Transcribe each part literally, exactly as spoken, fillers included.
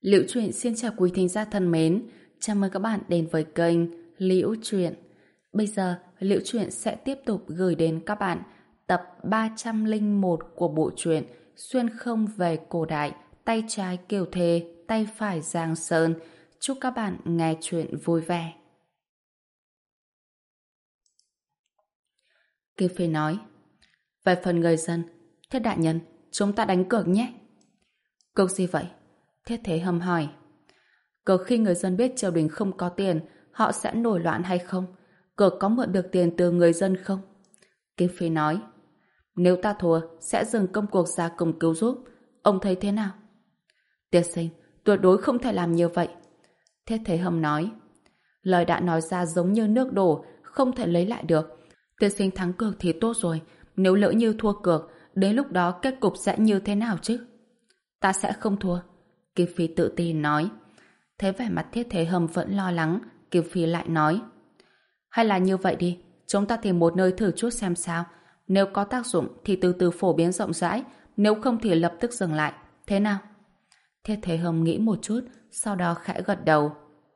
Liễu Chuyện xin chào quý thính giả thân mến, chào mừng các bạn đến với kênh Liễu Chuyện. Bây giờ, Liễu Chuyện sẽ tiếp tục gửi đến các bạn tập ba trăm lẻ một của bộ truyện Xuyên không về cổ đại, tay trái Kiều Thề, tay phải Giang Sơn. Chúc các bạn nghe chuyện vui vẻ. Kiều Phi nói: về phần người dân, Thiết đại nhân, chúng ta đánh cược nhé. Cược gì vậy? Thiết Thế Hâm hỏi. Cược khi người dân biết triều đình không có tiền, họ sẽ nổi loạn hay không? Cược có mượn được tiền từ người dân không? Kim Phi nói. Nếu ta thua, sẽ dừng công cuộc ra công cứu giúp. Ông thấy thế nào? Tiên sinh, tuyệt đối không thể làm như vậy. Thiết Thế Hâm nói. Lời đã nói ra giống như nước đổ, không thể lấy lại được. Tiên sinh thắng cược thì tốt rồi. Nếu lỡ như thua cược, đến lúc đó kết cục sẽ như thế nào chứ? Ta sẽ không thua. Kim Phi tự tin nói. Thấy vẻ mặt Thiết Thế Hâm vẫn lo lắng, Kim Phi lại nói. Hay là như vậy đi, chúng ta tìm một nơi thử chút xem sao. Nếu có tác dụng thì từ từ phổ biến rộng rãi, nếu không thì lập tức dừng lại. Thế nào? Thiết Thế Hâm nghĩ một chút, sau đó khẽ gật đầu.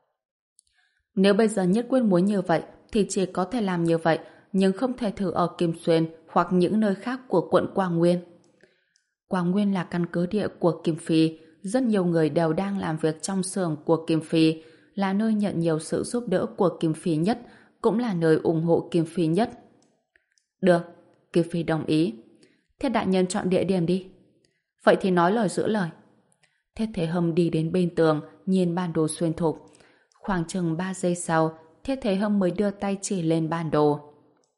Nếu bây giờ nhất quyết muốn như vậy, thì chỉ có thể làm như vậy, nhưng không thể thử ở Kim Xuyên hoặc những nơi khác của quận Quang Nguyên. Quang Nguyên là căn cứ địa của Kim Phi, rất nhiều người đều đang làm việc trong xưởng của Kim Phi, là nơi nhận nhiều sự giúp đỡ của Kim Phi nhất, cũng là nơi ủng hộ Kim Phi nhất. Được, Kim Phi đồng ý. Thiết đại nhân chọn địa điểm đi. Vậy thì nói lời giữ lời. Thiết Thế Hâm đi đến bên tường, nhìn bản đồ xuyên thục. Khoảng chừng ba giây sau, Thiết Thế Hâm mới đưa tay chỉ lên bản đồ.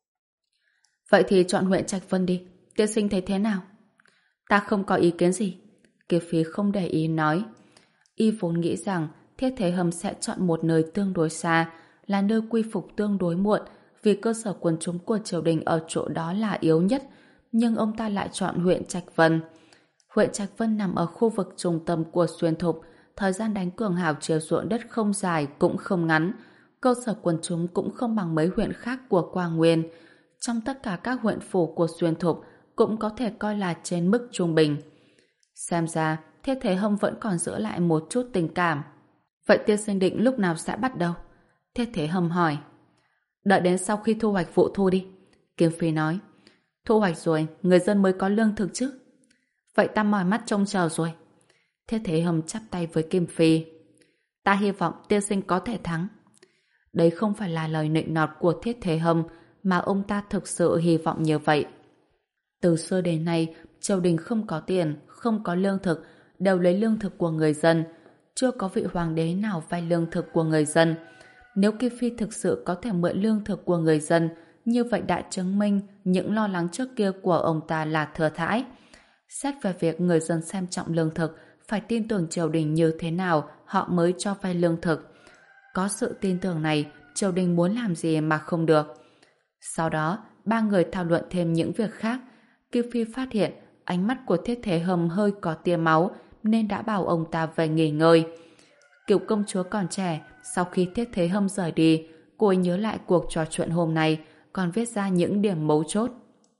Vậy thì chọn huyện Trạch Vân đi. Tiên sinh thấy thế nào? Ta không có ý kiến gì. Kiều Phi không để ý nói. Y vốn nghĩ rằng Thiết Thế Hâm sẽ chọn một nơi tương đối xa, là nơi quy phục tương đối muộn, vì cơ sở quần chúng của triều đình ở chỗ đó là yếu nhất, nhưng ông ta lại chọn huyện Trạch Vân. Huyện Trạch Vân nằm ở khu vực trung tâm của Xuyên Thục, thời gian đánh cường hào chiều ruộng đất không dài cũng không ngắn, cơ sở quần chúng cũng không bằng mấy huyện khác của Quang Nguyên. Trong tất cả các huyện phủ của Xuyên Thục cũng có thể coi là trên mức trung bình. Xem ra, Thiết Thế Hâm vẫn còn giữ lại một chút tình cảm. Vậy tiên sinh định lúc nào sẽ bắt đầu? Thiết Thế Hâm hỏi. Đợi đến sau khi thu hoạch vụ thu đi. Kim Phi nói. Thu hoạch rồi, người dân mới có lương thực chứ. Vậy ta mỏi mắt trông chờ rồi. Thiết Thế Hâm chắp tay với Kim Phi. Ta hy vọng tiên sinh có thể thắng. Đấy không phải là lời nịnh nọt của Thiết Thế Hâm, mà ông ta thực sự hy vọng như vậy. Từ xưa đến nay, triều đình không có tiền, không có lương thực, đều lấy lương thực của người dân. Chưa có vị hoàng đế nào vay lương thực của người dân. Nếu Kim Phi thực sự có thể mượn lương thực của người dân, như vậy đã chứng minh những lo lắng trước kia của ông ta là thừa thãi. Xét về việc người dân xem trọng lương thực, phải tin tưởng triều đình như thế nào họ mới cho vay lương thực. Có sự tin tưởng này, triều đình muốn làm gì mà không được. Sau đó, ba người thảo luận thêm những việc khác. Kim Phi phát hiện ánh mắt của Thiết Thế Hâm hơi có tia máu, nên đã bảo ông ta về nghỉ ngơi. Kiều công chúa còn trẻ, sau khi Thiết Thế Hâm rời đi, cô ấy nhớ lại cuộc trò chuyện hôm nay, còn viết ra những điểm mấu chốt.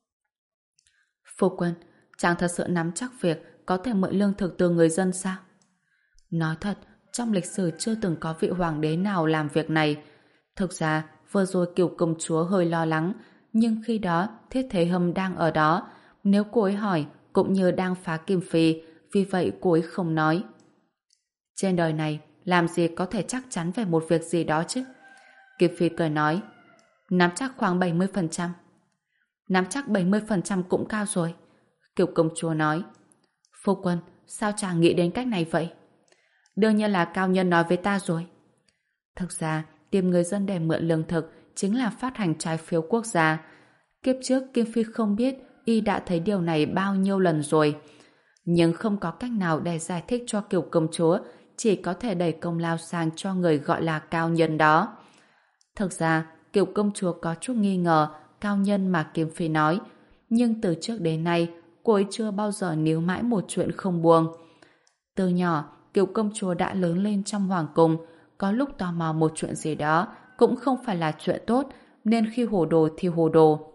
Phu quân, chàng thật sự nắm chắc việc có thể mượn lương thực từ người dân sao? Nói thật, trong lịch sử chưa từng có vị hoàng đế nào làm việc này. Thực ra, vừa rồi Kiều công chúa hơi lo lắng, nhưng khi đó Thiết Thế Hâm đang ở đó. Nếu cô ấy hỏi, cũng như đang phá Kim Phi, vì vậy cô ấy không nói. Trên đời này, làm gì có thể chắc chắn về một việc gì đó chứ? Kim Phi cười nói, nắm chắc khoảng bảy mươi phần trăm. Nắm chắc bảy mươi phần trăm cũng cao rồi. Kiều công chúa nói, phu quân, sao chàng nghĩ đến cách này vậy? Đương nhiên là cao nhân nói với ta rồi. Thực ra, tìm người dân để mượn lương thực chính là phát hành trái phiếu quốc gia. Kiếp trước Kim Phi không biết y đã thấy điều này bao nhiêu lần rồi. Nhưng không có cách nào để giải thích cho Kiều công chúa, chỉ có thể đẩy công lao sang cho người gọi là cao nhân đó. Thực ra, Kiều công chúa có chút nghi ngờ cao nhân mà Kim Phi nói, nhưng từ trước đến nay cô ấy chưa bao giờ níu mãi một chuyện không buông. Từ nhỏ, Kiều công chúa đã lớn lên trong hoàng cung, có lúc tò mò một chuyện gì đó cũng không phải là chuyện tốt, nên khi hồ đồ thì hồ đồ.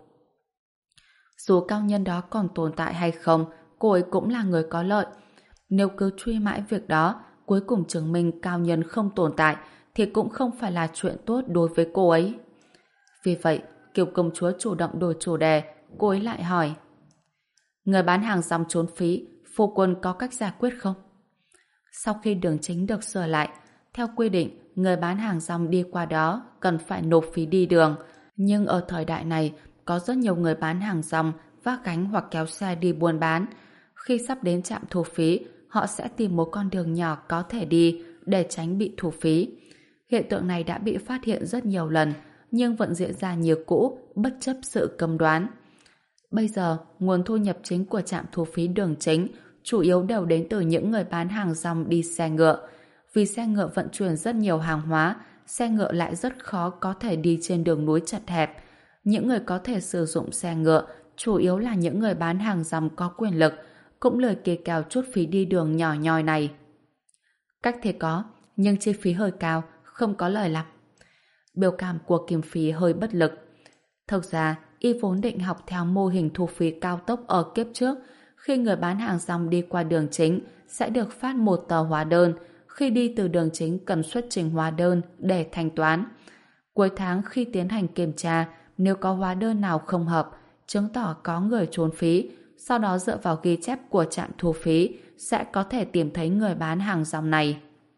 Dù cao nhân đó còn tồn tại hay không, cô ấy cũng là người có lợi. Nếu cứ truy mãi việc đó, cuối cùng chứng minh cao nhân không tồn tại thì cũng không phải là chuyện tốt đối với cô ấy. Vì vậy, Kiều công chúa chủ động đổi chủ đề, cô ấy lại hỏi: người bán hàng rong trốn phí, phu quân có cách giải quyết không? Sau khi đường chính được sửa lại, theo quy định, người bán hàng rong đi qua đó cần phải nộp phí đi đường. Nhưng ở thời đại này, có rất nhiều người bán hàng rong vác gánh hoặc kéo xe đi buôn bán. Khi sắp đến trạm thu phí, họ sẽ tìm một con đường nhỏ có thể đi để tránh bị thu phí. Hiện tượng này đã bị phát hiện rất nhiều lần, nhưng vẫn diễn ra như cũ, bất chấp sự cấm đoán. Bây giờ, nguồn thu nhập chính của trạm thu phí đường chính chủ yếu đều đến từ những người bán hàng rong đi xe ngựa. Vì xe ngựa vận chuyển rất nhiều hàng hóa, xe ngựa lại rất khó có thể đi trên đường núi chật hẹp. Những người có thể sử dụng xe ngựa chủ yếu là những người bán hàng rong có quyền lực, cũng lời kê cao chút phí đi đường nhỏ nhoi này. Cách thì có, nhưng chi phí hơi cao, không có lời lắm. Biểu cảm của Kim Phi hơi bất lực. Thực ra, y vốn định học theo mô hình thu phí cao tốc ở kiếp trước. Khi người bán hàng rong đi qua đường chính sẽ được phát một tờ hóa đơn. Khi đi từ đường chính cần xuất trình hóa đơn để thanh toán. Cuối tháng khi tiến hành kiểm tra, nếu có hóa đơn nào không hợp, chứng tỏ có người trốn phí, sau đó dựa vào ghi chép của trạm thu phí sẽ có thể tìm thấy người bán hàng rong này.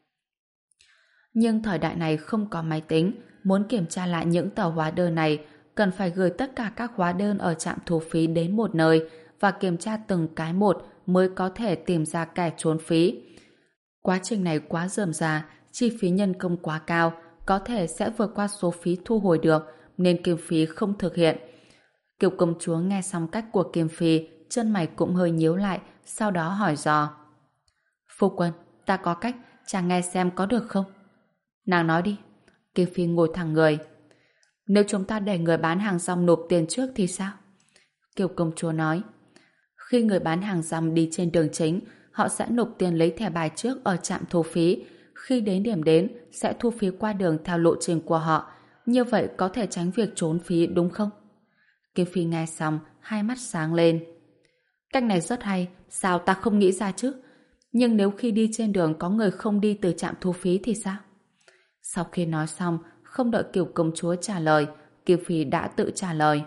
Nhưng thời đại này không có máy tính, muốn kiểm tra lại những tờ hóa đơn này cần phải gửi tất cả các hóa đơn ở trạm thu phí đến một nơi và kiểm tra từng cái một mới có thể tìm ra kẻ trốn phí. Quá trình này quá rườm rà, chi phí nhân công quá cao, có thể sẽ vượt qua số phí thu hồi được, nên Kim Phi không thực hiện. Kiều công chúa nghe xong cách của Kim Phi, chân mày cũng hơi nhíu lại, sau đó hỏi dò: phu quân, ta có cách, chàng nghe xem có được không? Nàng nói đi. Kim Phi ngồi thẳng người. Nếu chúng ta để người bán hàng rong nộp tiền trước thì sao? Kiều công chúa nói: khi người bán hàng rong đi trên đường chính, họ sẽ nộp tiền lấy thẻ bài trước ở trạm thu phí. Khi đến điểm đến, sẽ thu phí qua đường theo lộ trình của họ. Như vậy có thể tránh việc trốn phí đúng không? Kim Phi nghe xong, hai mắt sáng lên. Cách này rất hay, sao ta không nghĩ ra chứ? Nhưng nếu khi đi trên đường có người không đi từ trạm thu phí thì sao? Sau khi nói xong, không đợi Kiều công chúa trả lời, Kim Phi đã tự trả lời.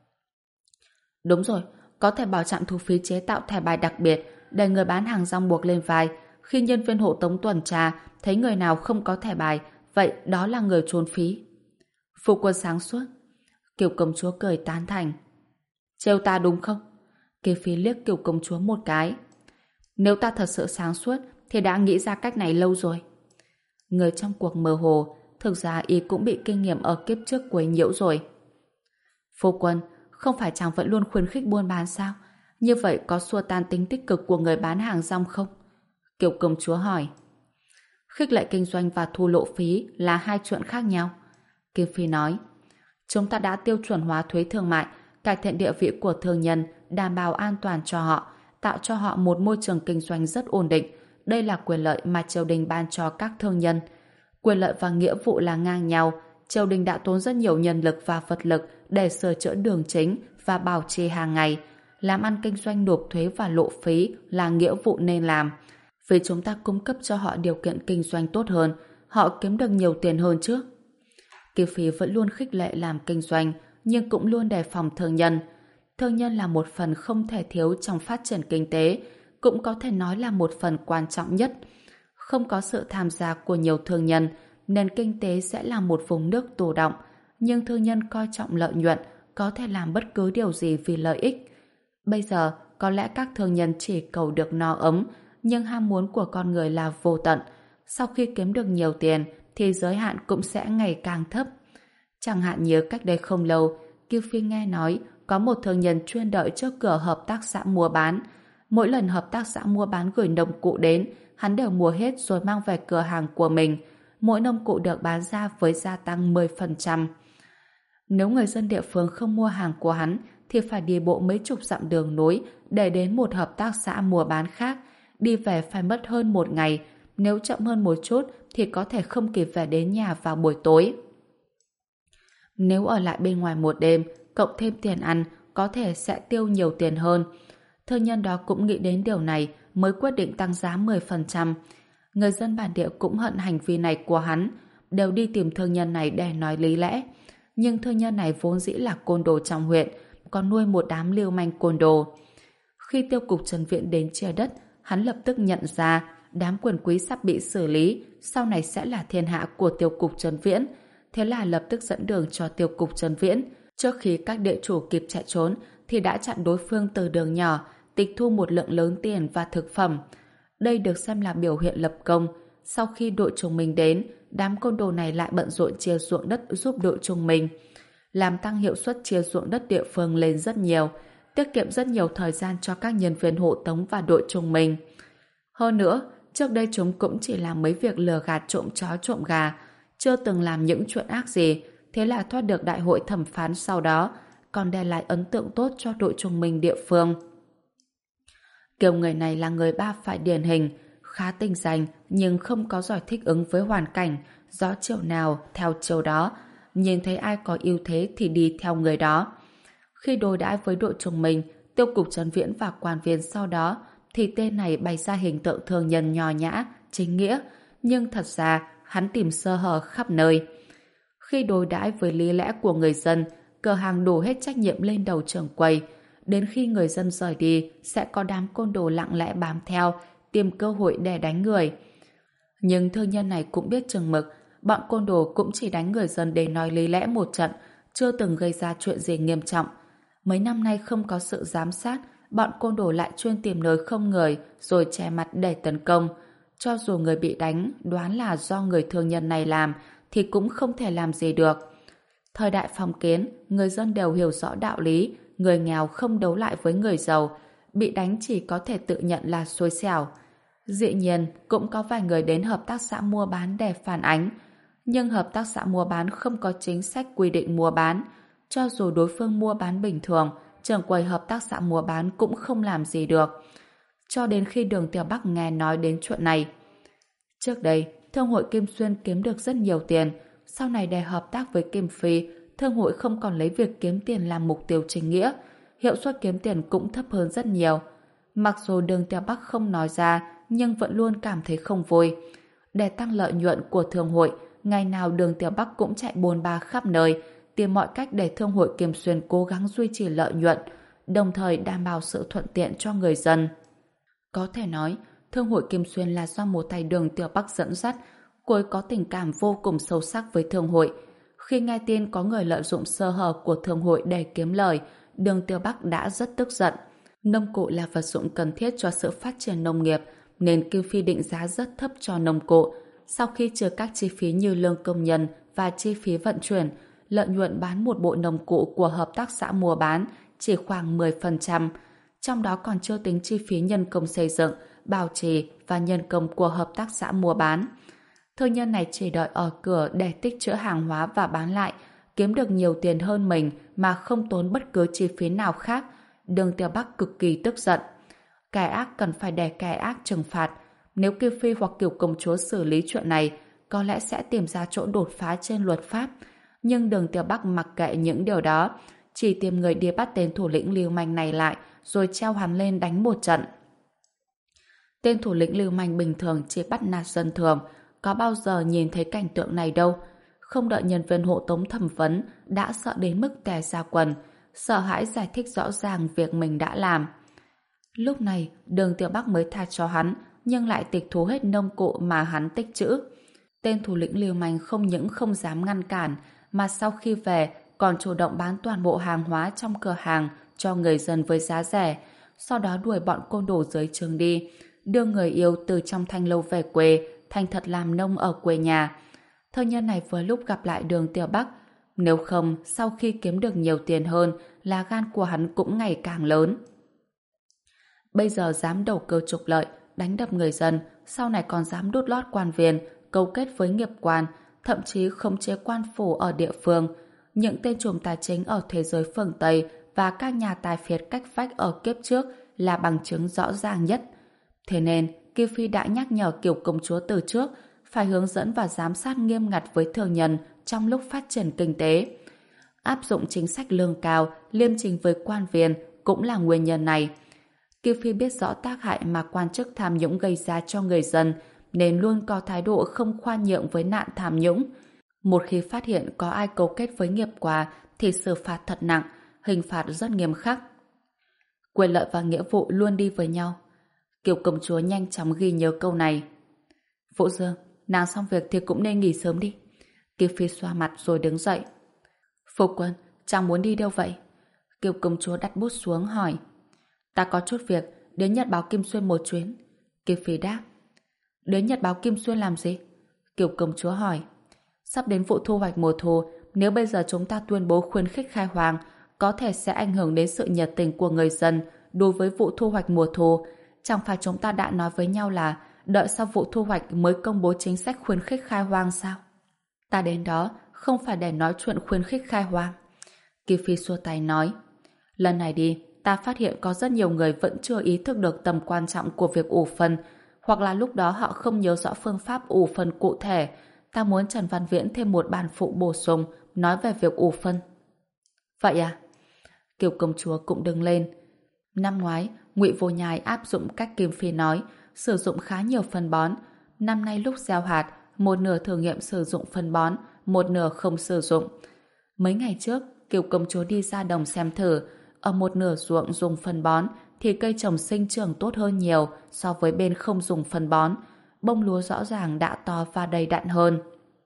Đúng rồi, có thể bảo trạm thu phí chế tạo thẻ bài đặc biệt để người bán hàng rong buộc lên vai. Khi nhân viên hộ tống tuần tra thấy người nào không có thẻ bài, vậy đó là người trốn phí. Phu quân sáng suốt. Kiều công chúa cười tán thành. Trêu ta đúng không? Kim Phi liếc Kiều công chúa một cái. Nếu ta thật sự sáng suốt thì đã nghĩ ra cách này lâu rồi. Người trong cuộc mơ hồ, thực ra y cũng bị kinh nghiệm ở kiếp trước quấy nhiễu rồi. Phu quân, không phải chàng vẫn luôn khuyến khích buôn bán sao? Như vậy có xua tan tính tích cực của người bán hàng rong không? Kiều công chúa hỏi. Khích lệ kinh doanh và thu lộ phí là hai chuyện khác nhau. Kim Phi nói. Chúng ta đã tiêu chuẩn hóa thuế thương mại, cải thiện địa vị của thương nhân, đảm bảo an toàn cho họ, tạo cho họ một môi trường kinh doanh rất ổn định. Đây là quyền lợi mà triều đình ban cho các thương nhân. Quyền lợi và nghĩa vụ là ngang nhau. Triều đình đã tốn rất nhiều nhân lực và vật lực để sửa chữa đường chính và bảo trì hàng ngày. Làm ăn kinh doanh nộp thuế và lộ phí là nghĩa vụ nên làm. Vì chúng ta cung cấp cho họ điều kiện kinh doanh tốt hơn, họ kiếm được nhiều tiền hơn chứ. Kim Phi vẫn luôn khích lệ làm kinh doanh, nhưng cũng luôn đề phòng thương nhân. Thương nhân là một phần không thể thiếu trong phát triển kinh tế, cũng có thể nói là một phần quan trọng nhất. Không có sự tham gia của nhiều thương nhân, nền kinh tế sẽ là một vùng nước tù động, nhưng thương nhân coi trọng lợi nhuận, có thể làm bất cứ điều gì vì lợi ích. Bây giờ, có lẽ các thương nhân chỉ cầu được no ấm, nhưng ham muốn của con người là vô tận. Sau khi kiếm được nhiều tiền, thì giới hạn cũng sẽ ngày càng thấp. Chẳng hạn như cách đây không lâu, Kiều Phi nghe nói có một thương nhân chuyên đợi trước cửa hợp tác xã mua bán. Mỗi lần hợp tác xã mua bán gửi nông cụ đến, hắn đều mua hết rồi mang về cửa hàng của mình. Mỗi nông cụ được bán ra với gia tăng mười phần trăm. Nếu người dân địa phương không mua hàng của hắn, thì phải đi bộ mấy chục dặm đường núi để đến một hợp tác xã mua bán khác. Đi về phải mất hơn một ngày. Nếu chậm hơn một chút thì có thể không kịp về đến nhà vào buổi tối. Nếu ở lại bên ngoài một đêm, cộng thêm tiền ăn, có thể sẽ tiêu nhiều tiền hơn. Thương nhân đó cũng nghĩ đến điều này mới quyết định tăng giá mười phần trăm. Người dân bản địa cũng hận hành vi này của hắn, đều đi tìm thương nhân này để nói lý lẽ. Nhưng thương nhân này vốn dĩ là côn đồ trong huyện, còn nuôi một đám lưu manh côn đồ. Khi tiêu cục Trần Viễn đến chia đất, hắn lập tức nhận ra đám quyền quý sắp bị xử lý, sau này sẽ là thiên hạ của tiêu cục Trần Viễn. Thế là lập tức dẫn đường cho tiêu cục Trần Viễn. Trước khi các địa chủ kịp chạy trốn, thì đã chặn đối phương từ đường nhỏ, tịch thu một lượng lớn tiền và thực phẩm. Đây được xem là biểu hiện lập công. Sau khi đội trùng mình đến, đám côn đồ này lại bận rộn chia ruộng đất giúp đội trùng mình, làm tăng hiệu suất chia ruộng đất địa phương lên rất nhiều, tiết kiệm rất nhiều thời gian cho các nhân viên hộ tống và đội trùng mình. Hơn nữa, trước đây chúng cũng chỉ làm mấy việc lừa gạt trộm chó trộm gà, chưa từng làm những chuyện ác gì, thế là thoát được đại hội thẩm phán sau đó, còn để lại ấn tượng tốt cho đội trùng mình địa phương. Kiểu người này là người ba phải điển hình, khá tinh danh nhưng không có giỏi thích ứng với hoàn cảnh, gió chiều nào theo chiều đó, nhìn thấy ai có ưu thế thì đi theo người đó. Khi đối đãi với đội trùng mình, tiêu cục Trần Viễn và quan viên sau đó, thì tên này bày ra hình tượng thương nhân nho nhã, chính nghĩa, nhưng thật ra hắn tìm sơ hở khắp nơi. Khi đối đãi với lý lẽ của người dân, cửa hàng đổ hết trách nhiệm lên đầu trưởng quầy. Đến khi người dân rời đi, sẽ có đám côn đồ lặng lẽ bám theo, tìm cơ hội để đánh người. Nhưng thương nhân này cũng biết chừng mực, bọn côn đồ cũng chỉ đánh người dân để nói lý lẽ một trận, chưa từng gây ra chuyện gì nghiêm trọng. Mấy năm nay không có sự giám sát, bọn côn đồ lại chuyên tìm nơi không người rồi che mặt để tấn công. Cho dù người bị đánh đoán là do người thương nhân này làm thì cũng không thể làm gì được. Thời đại phong kiến, người dân đều hiểu rõ đạo lý, người nghèo không đấu lại với người giàu, bị đánh chỉ có thể tự nhận là xui xẻo. Dĩ nhiên, cũng có vài người đến hợp tác xã mua bán để phản ánh, nhưng hợp tác xã mua bán không có chính sách quy định mua bán. Cho dù đối phương mua bán bình thường, trưởng quầy hợp tác xã mua bán cũng không làm gì được. Cho đến khi Đường Tiểu Bắc nghe nói đến chuyện này. Trước đây, Thương hội Kim Xuyên kiếm được rất nhiều tiền, sau này để hợp tác với Kim Phi, Thương hội không còn lấy việc kiếm tiền làm mục tiêu chính nghĩa, hiệu suất kiếm tiền cũng thấp hơn rất nhiều. Mặc dù Đường Tiểu Bắc không nói ra, nhưng vẫn luôn cảm thấy không vui. Để tăng lợi nhuận của Thương hội, ngày nào Đường Tiểu Bắc cũng chạy bôn ba khắp nơi, tìm mọi cách để Thương hội Kim Xuyên cố gắng duy trì lợi nhuận, đồng thời đảm bảo sự thuận tiện cho người dân. Có thể nói, Thương hội Kim Xuyên là do một tay Đường Tiểu Bắc dẫn dắt, cô ấy có tình cảm vô cùng sâu sắc với Thương hội. Khi nghe tin có người lợi dụng sơ hở của Thương hội để kiếm lời, Đường Tiểu Bắc đã rất tức giận. Nông cụ là vật dụng cần thiết cho sự phát triển nông nghiệp, nên Kim Phi định giá rất thấp cho nông cụ. Sau khi trừ các chi phí như lương công nhân và chi phí vận chuyển, lợi nhuận bán một bộ nông cụ của hợp tác xã mua bán chỉ khoảng mười phần trăm, trong đó còn chưa tính chi phí nhân công xây dựng, bảo trì và nhân công của hợp tác xã mua bán. Thương nhân này chỉ đợi ở cửa để tích trữ hàng hóa và bán lại, kiếm được nhiều tiền hơn mình mà không tốn bất cứ chi phí nào khác. Đường Tiểu Bắc cực kỳ tức giận. Kẻ ác cần phải để kẻ ác trừng phạt. Nếu Kim Phi hoặc Kiều công chúa xử lý chuyện này, có lẽ sẽ tìm ra chỗ đột phá trên luật pháp. Nhưng Đường Tiểu Bắc mặc kệ những điều đó, chỉ tìm người đi bắt tên thủ lĩnh lưu manh này lại, rồi treo hắn lên đánh một trận. Tên thủ lĩnh lưu manh bình thường chỉ bắt nạt dân thường, có bao giờ nhìn thấy cảnh tượng này đâu. Không đợi nhân viên hộ tống thẩm vấn, đã sợ đến mức tè ra quần, sợ hãi giải thích rõ ràng việc mình đã làm. Lúc này, Đường Tiểu Bắc mới tha cho hắn, nhưng lại tịch thu hết nông cụ mà hắn tích trữ. Tên thủ lĩnh lưu manh không những không dám ngăn cản, mà sau khi về còn chủ động bán toàn bộ hàng hóa trong cửa hàng cho người dân với giá rẻ, sau đó đuổi bọn côn đồ dưới trường đi, đưa người yêu từ trong thanh lâu về quê, thành thật làm nông ở quê nhà. Thương nhân này vừa lúc gặp lại Đường Tiểu Bắc, nếu không sau khi kiếm được nhiều tiền hơn là gan của hắn cũng ngày càng lớn. Bây giờ dám đầu cơ trục lợi, đánh đập người dân, sau này còn dám đút lót quan viên, câu kết với nghiệp quan, thậm chí khống chế quan phủ ở địa phương. Những tên trùm tài chính ở thế giới phương Tây và các nhà tài phiệt cách vách ở kiếp trước là bằng chứng rõ ràng nhất. Thế nên, Kim Phi đã nhắc nhở Kiều công chúa từ trước phải hướng dẫn và giám sát nghiêm ngặt với thương nhân trong lúc phát triển kinh tế. Áp dụng chính sách lương cao, liêm chính với quan viên cũng là nguyên nhân này. Kim Phi biết rõ tác hại mà quan chức tham nhũng gây ra cho người dân, nên luôn có thái độ không khoan nhượng với nạn tham nhũng. Một khi phát hiện có ai cấu kết với nghiệp quả thì xử phạt thật nặng, hình phạt rất nghiêm khắc. Quyền lợi và nghĩa vụ luôn đi với nhau. Kiều công chúa nhanh chóng ghi nhớ câu này. Vũ Dương, nàng xong việc thì cũng nên nghỉ sớm đi. Kiều Phi xoa mặt rồi đứng dậy. Phu quân, chàng muốn đi đâu vậy? Kiều công chúa đặt bút xuống hỏi. Ta có chút việc, đến Nhật báo Kim Xuyên một chuyến. Kiều Phi đáp. Đến Nhật báo Kim Xuyên làm gì? Kiều công chúa hỏi. Sắp đến vụ thu hoạch mùa thu, nếu bây giờ chúng ta tuyên bố khuyến khích khai hoang, có thể sẽ ảnh hưởng đến sự nhiệt tình của người dân đối với vụ thu hoạch mùa thu. Chẳng phải chúng ta đã nói với nhau là đợi sau vụ thu hoạch mới công bố chính sách khuyến khích khai hoang sao? Ta đến đó không phải để nói chuyện khuyến khích khai hoang. Kiều Phi xua tay nói. Lần này đi, ta phát hiện có rất nhiều người vẫn chưa ý thức được tầm quan trọng của việc ủ phân, hoặc là lúc đó họ không nhớ rõ phương pháp ủ phân cụ thể. Ta muốn Trần Văn Viễn thêm một bản phụ bổ sung nói về việc ủ phân. Vậy à? Kiều công chúa cũng đứng lên. Năm ngoái, Ngụy Vô Nhai áp dụng cách Kim Phi nói, sử dụng khá nhiều phân bón. Năm nay lúc gieo hạt, một nửa thử nghiệm sử dụng phân bón, một nửa không sử dụng. Mấy ngày trước, Kiều công chúa đi ra đồng xem thử, ở một nửa ruộng dùng phân bón thì cây trồng sinh trưởng tốt hơn nhiều so với bên không dùng phân bón. Bông lúa rõ ràng đã to và đầy đặn hơn.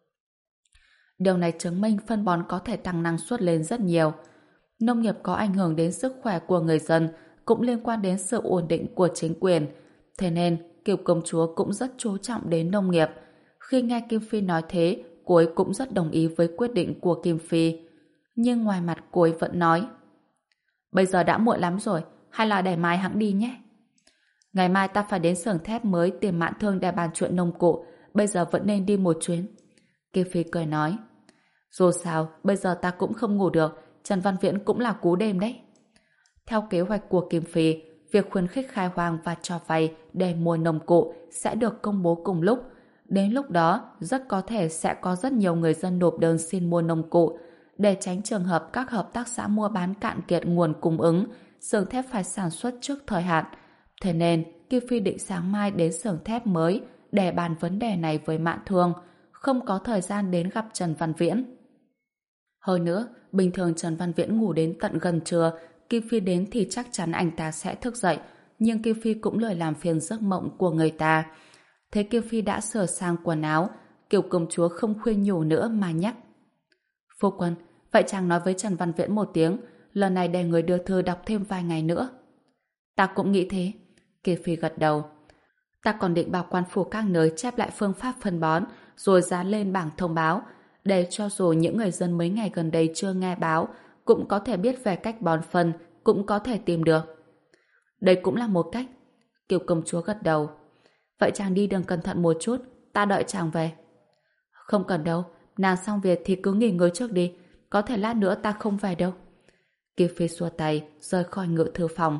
Điều này chứng minh phân bón có thể tăng năng suất lên rất nhiều. Nông nghiệp có ảnh hưởng đến sức khỏe của người dân, cũng liên quan đến sự ổn định của chính quyền. Thế nên, Kiều công chúa cũng rất chú trọng đến nông nghiệp. Khi nghe Kim Phi nói thế, cô ấy cũng rất đồng ý với quyết định của Kim Phi. Nhưng ngoài mặt cô ấy vẫn nói. Bây giờ đã muộn lắm rồi, hay là để mai hẵng đi nhé. Ngày mai ta phải đến xưởng thép mới tìm Mạn Thương để bàn chuyện nông cụ, bây giờ vẫn nên đi một chuyến. Kim Phi cười nói. Dù sao, bây giờ ta cũng không ngủ được, Trần Văn Viễn cũng là cú đêm đấy. Theo kế hoạch của Kim Phi, việc khuyến khích khai hoang và cho vay để mua nông cụ sẽ được công bố cùng lúc. Đến lúc đó, rất có thể sẽ có rất nhiều người dân nộp đơn xin mua nông cụ. Để tránh trường hợp các hợp tác xã mua bán cạn kiệt nguồn cung ứng, xưởng thép phải sản xuất trước thời hạn. Thế nên, Kim Phi định sáng mai đến xưởng thép mới để bàn vấn đề này với Mạn Thương, không có thời gian đến gặp Trần Văn Viễn. Hơn nữa, bình thường Trần Văn Viễn ngủ đến tận gần trưa, Kim Phi đến thì chắc chắn anh ta sẽ thức dậy, nhưng Kim Phi cũng lười làm phiền giấc mộng của người ta. Thế Kim Phi đã sửa sang quần áo, Kiều công chúa không khuyên nhủ nữa mà nhắc. Phu quân, vậy chàng nói với Trần Văn Viễn một tiếng, lần này để người đưa thư đọc thêm vài ngày nữa. Ta cũng nghĩ thế. Kim Phi gật đầu. Ta còn định bảo quan phủ các nơi chép lại phương pháp phân bón, rồi dán lên bảng thông báo, để cho dù những người dân mấy ngày gần đây chưa nghe báo, cũng có thể biết về cách bón phân, cũng có thể tìm được. Đây cũng là một cách. Kiều công chúa gật đầu. Vậy chàng đi đường cẩn thận một chút, ta đợi chàng về. Không cần đâu, nàng xong việc thì cứ nghỉ ngơi trước đi, có thể lát nữa ta không về đâu. Kim Phi xua tay, rời khỏi ngự thư phòng.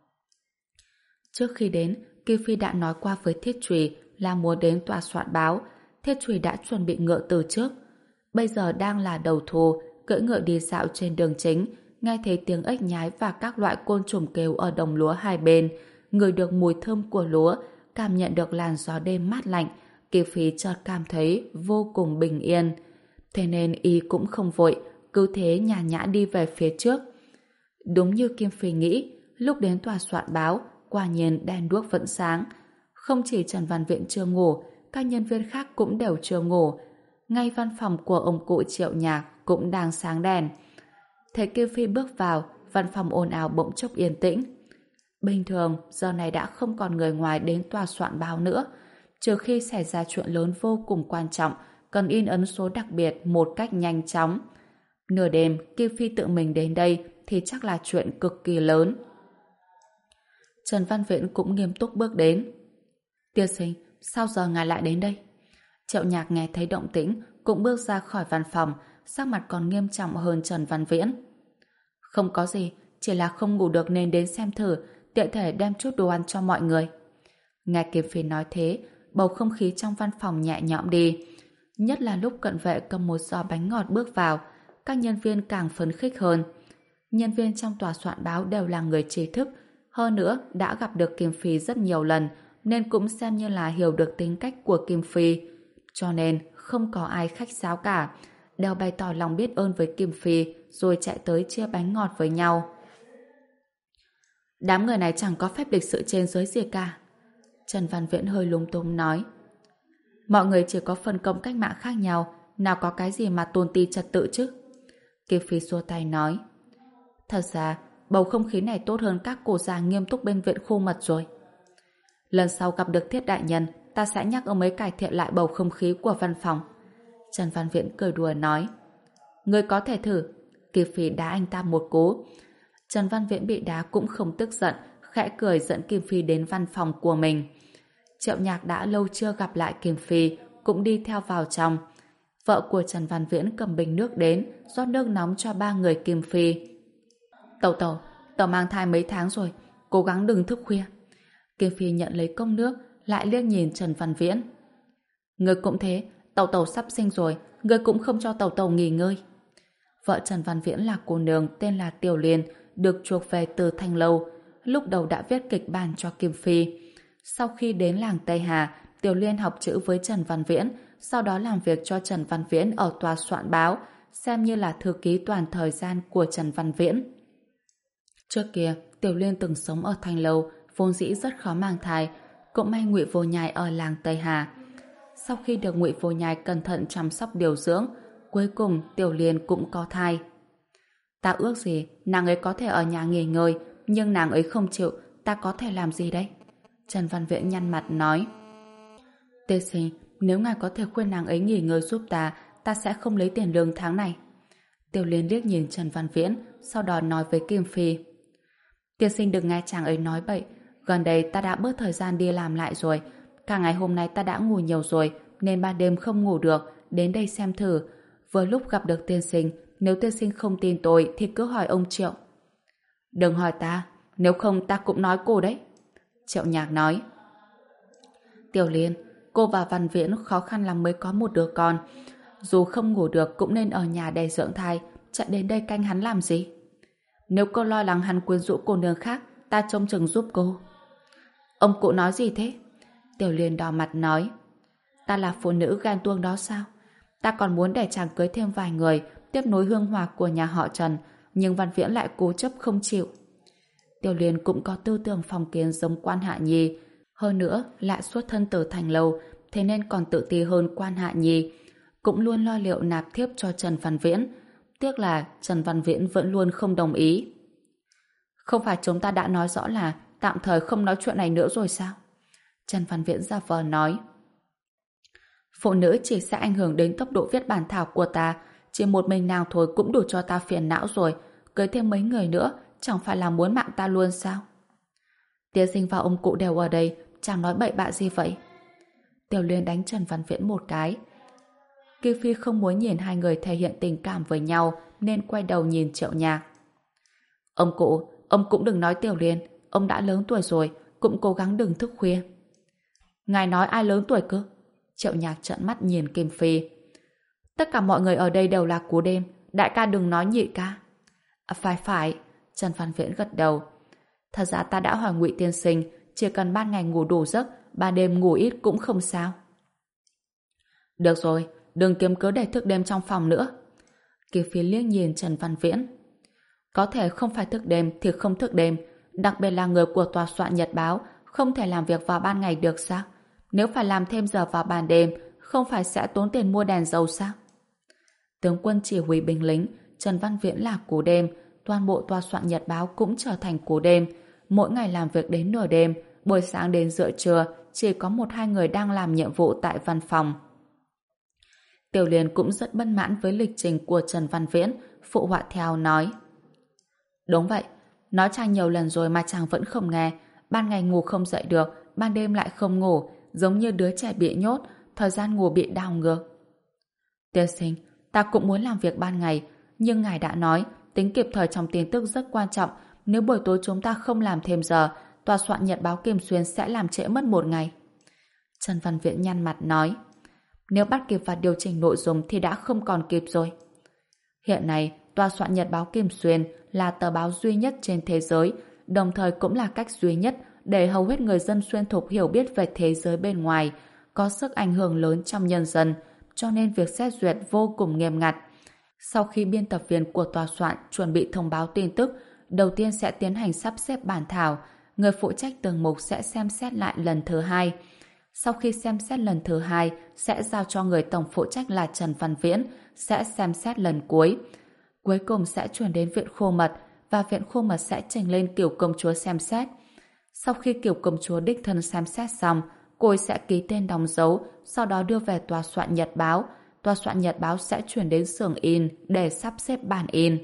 Trước khi đến, Kim Phi đã nói qua với Thiết Trùy là muốn đến tòa soạn báo. Thiết Trùy đã chuẩn bị ngựa từ trước. Bây giờ đang là đầu thu, cưỡi ngựa đi dạo trên đường chính, nghe thấy tiếng ếch nhái và các loại côn trùng kêu ở đồng lúa hai bên, ngửi được mùi thơm của lúa, cảm nhận được làn gió đêm mát lạnh, Kim Phi chợt cảm thấy vô cùng bình yên. Thế nên y cũng không vội, cứ thế nhàn nhã đi về phía trước. Đúng như Kim Phi nghĩ, lúc đến tòa soạn báo, quả nhiên đèn đuốc vẫn sáng. Không chỉ Trần Văn Viễn chưa ngủ, các nhân viên khác cũng đều chưa ngủ. Ngay văn phòng của ông cụ Triệu Nhạc cũng đang sáng đèn. Thấy Kim Phi bước vào, văn phòng ồn ào bỗng chốc yên tĩnh. Bình thường, giờ này đã không còn người ngoài đến tòa soạn báo nữa, trừ khi xảy ra chuyện lớn vô cùng quan trọng, cần in ấn số đặc biệt một cách nhanh chóng. Nửa đêm, Kim Phi tự mình đến đây thì chắc là chuyện cực kỳ lớn. Trần Văn Viễn cũng nghiêm túc bước đến. Tiên sinh, sao giờ ngài lại đến đây? Triệu Nhạc nghe thấy động tĩnh, cũng bước ra khỏi văn phòng, sắc mặt còn nghiêm trọng hơn Trần Văn Viễn. Không có gì, chỉ là không ngủ được nên đến xem thử, tiện thể đem chút đồ ăn cho mọi người. Nghe Kim Phi nói thế, bầu không khí trong văn phòng nhẹ nhõm đi. Nhất là lúc cận vệ cầm một giò bánh ngọt bước vào, các nhân viên càng phấn khích hơn. Nhân viên trong tòa soạn báo đều là người trí thức, hơn nữa đã gặp được Kim Phi rất nhiều lần, nên cũng xem như là hiểu được tính cách của Kim Phi. Cho nên không có ai khách sáo cả, đều bày tỏ lòng biết ơn với Kim Phi rồi chạy tới chia bánh ngọt với nhau. Đám người này chẳng có phép lịch sự trên dưới gì cả. Trần Văn Viễn hơi lúng túng nói. Mọi người chỉ có phân công cách mạng khác nhau, nào có cái gì mà tôn ti trật tự chứ? Kim Phi xua tay nói. Thật ra, bầu không khí này tốt hơn các cô già nghiêm túc bên viện khu mật rồi. Lần sau gặp được Thiết đại nhân, ta sẽ nhắc ông ấy cải thiện lại bầu không khí của văn phòng. Trần Văn Viễn cười đùa nói. Ngươi có thể thử. Kim Phi đá anh ta một cú. Trần Văn Viễn bị đá cũng không tức giận, khẽ cười dẫn Kim Phi đến văn phòng của mình. Triệu Nhạc đã lâu chưa gặp lại Kim Phi, cũng đi theo vào trong. Vợ của Trần Văn Viễn cầm bình nước đến, rót nước nóng cho ba người Kim Phi. Tẩu tẩu, tẩu mang thai mấy tháng rồi, cố gắng đừng thức khuya. Kim Phi nhận lấy cốc nước, lại liếc nhìn Trần Văn Viễn. Ngươi cũng thế, tẩu tẩu sắp sinh rồi, ngươi cũng không cho tẩu tẩu nghỉ ngơi. Vợ Trần Văn Viễn là cô nương tên là Tiểu Liên, được chuộc về từ Thanh Lâu, lúc đầu đã viết kịch bản cho Kim Phi. Sau khi đến làng Tây Hà, Tiểu Liên học chữ với Trần Văn Viễn, sau đó làm việc cho Trần Văn Viễn ở tòa soạn báo, xem như là thư ký toàn thời gian của Trần Văn Viễn. Trước kia, Tiểu Liên từng sống ở Thanh Lâu, vốn dĩ rất khó mang thai, cũng may Ngụy Vô Nhai ở làng Tây Hà. Sau khi được Ngụy Vô Nhai cẩn thận chăm sóc điều dưỡng, cuối cùng Tiểu Liên cũng có thai. Ta ước gì nàng ấy có thể ở nhà nghỉ ngơi, nhưng nàng ấy không chịu, ta có thể làm gì đấy? Trần Văn Viễn nhăn mặt nói. Tê sinh, nếu ngài có thể khuyên nàng ấy nghỉ ngơi giúp ta, ta sẽ không lấy tiền lương tháng này. Tiểu Liên liếc nhìn Trần Văn Viễn, sau đó nói với Kim Phi. Tiên sinh đừng nghe chàng ấy nói bậy, gần đây ta đã bớt thời gian đi làm lại rồi, cả ngày hôm nay ta đã ngủ nhiều rồi, nên ban đêm không ngủ được, đến đây xem thử. Vừa lúc gặp được tiên sinh, nếu tiên sinh không tin tôi thì cứ hỏi ông Triệu. Đừng hỏi ta, nếu không ta cũng nói cô đấy. Triệu Nhạc nói. Tiểu Liên, cô và Văn Viễn khó khăn lắm mới có một đứa con. Dù không ngủ được cũng nên ở nhà để dưỡng thai, chạy đến đây canh hắn làm gì? Nếu cô lo lắng hắn quyến rũ cô nương khác, ta trông chừng giúp cô. Ông cụ nói gì thế? Tiểu Liên đỏ mặt nói. Ta là phụ nữ ghen tuông đó sao? Ta còn muốn để chàng cưới thêm vài người, tiếp nối hương hòa của nhà họ Trần, nhưng Văn Viễn lại cố chấp không chịu. Tiểu Liên cũng có tư tưởng phong kiến giống Quan Hạ Nhi, hơn nữa lại xuất thân từ Thành Lâu, thế nên còn tự ti hơn Quan Hạ Nhi, cũng luôn lo liệu nạp thiếp cho Trần Văn Viễn. Tiếc là Trần Văn Viễn vẫn luôn không đồng ý. Không phải chúng ta đã nói rõ là tạm thời không nói chuyện này nữa rồi sao? Trần Văn Viễn giả vờ nói. Phụ nữ chỉ sẽ ảnh hưởng đến tốc độ viết bản thảo của ta, chỉ một mình nào thôi cũng đủ cho ta phiền não rồi, cưới thêm mấy người nữa chẳng phải là muốn mạng ta luôn sao? Tiên sinh và ông cụ đều ở đây, chẳng nói bậy bạ gì vậy? Tiểu Liên đánh Trần Văn Viễn một cái. Kim Phi không muốn nhìn hai người thể hiện tình cảm với nhau nên quay đầu nhìn Triệu Nhạc. Ông cụ, ông cũng đừng nói Tiểu Liên, ông đã lớn tuổi rồi, cũng cố gắng đừng thức khuya. Ngài nói ai lớn tuổi cơ? Triệu Nhạc trợn mắt nhìn Kim Phi. Tất cả mọi người ở đây đều là cú đêm, đại ca đừng nói nhị ca. À, phải phải, Trần Văn Viễn gật đầu. Thật ra ta đã hỏi Ngụy tiên sinh, chỉ cần ban ngày ngủ đủ giấc, ban đêm ngủ ít cũng không sao. Được rồi, đừng kiếm cớ để thức đêm trong phòng nữa. Kim Phi liếc nhìn Trần Văn Viễn. Có thể không phải thức đêm thì không thức đêm, đặc biệt là người của tòa soạn nhật báo, không thể làm việc vào ban ngày được sao? Nếu phải làm thêm giờ vào ban đêm, không phải sẽ tốn tiền mua đèn dầu sao? Tướng quân chỉ huy binh lính, Trần Văn Viễn là cú đêm, toàn bộ tòa soạn nhật báo cũng trở thành cú đêm. Mỗi ngày làm việc đến nửa đêm, buổi sáng đến giữa trưa, chỉ có một hai người đang làm nhiệm vụ tại văn phòng. Tiểu Liên cũng rất bất mãn với lịch trình của Trần Văn Viễn, phụ họa theo nói. Đúng vậy, nói chàng nhiều lần rồi mà chàng vẫn không nghe, ban ngày ngủ không dậy được, ban đêm lại không ngủ, giống như đứa trẻ bị nhốt, thời gian ngủ bị đảo ngược. Tiên sinh, ta cũng muốn làm việc ban ngày, nhưng ngài đã nói, tính kịp thời trong tin tức rất quan trọng, nếu buổi tối chúng ta không làm thêm giờ, tòa soạn nhật báo Kim Xuyên sẽ làm trễ mất một ngày. Trần Văn Viễn nhăn mặt nói, nếu bắt kịp và điều chỉnh nội dung thì đã không còn kịp rồi. Hiện nay, tòa soạn nhật báo Kim Xuyên là tờ báo duy nhất trên thế giới, đồng thời cũng là cách duy nhất để hầu hết người dân xuyên thục hiểu biết về thế giới bên ngoài, có sức ảnh hưởng lớn trong nhân dân, cho nên việc xét duyệt vô cùng nghiêm ngặt. Sau khi biên tập viên của tòa soạn chuẩn bị thông báo tin tức, đầu tiên sẽ tiến hành sắp xếp bản thảo, người phụ trách từng mục sẽ xem xét lại lần thứ hai. Sau khi xem xét lần thứ hai, sẽ giao cho người tổng phụ trách là Trần Văn Viễn, sẽ xem xét lần cuối. Cuối cùng sẽ chuyển đến viện khô mật, và viện khô mật sẽ trình lên Kiều công chúa xem xét. Sau khi Kiều công chúa đích thân xem xét xong, cô ấy sẽ ký tên đóng dấu, sau đó đưa về tòa soạn nhật báo. Tòa soạn nhật báo sẽ chuyển đến xưởng in để sắp xếp bản in.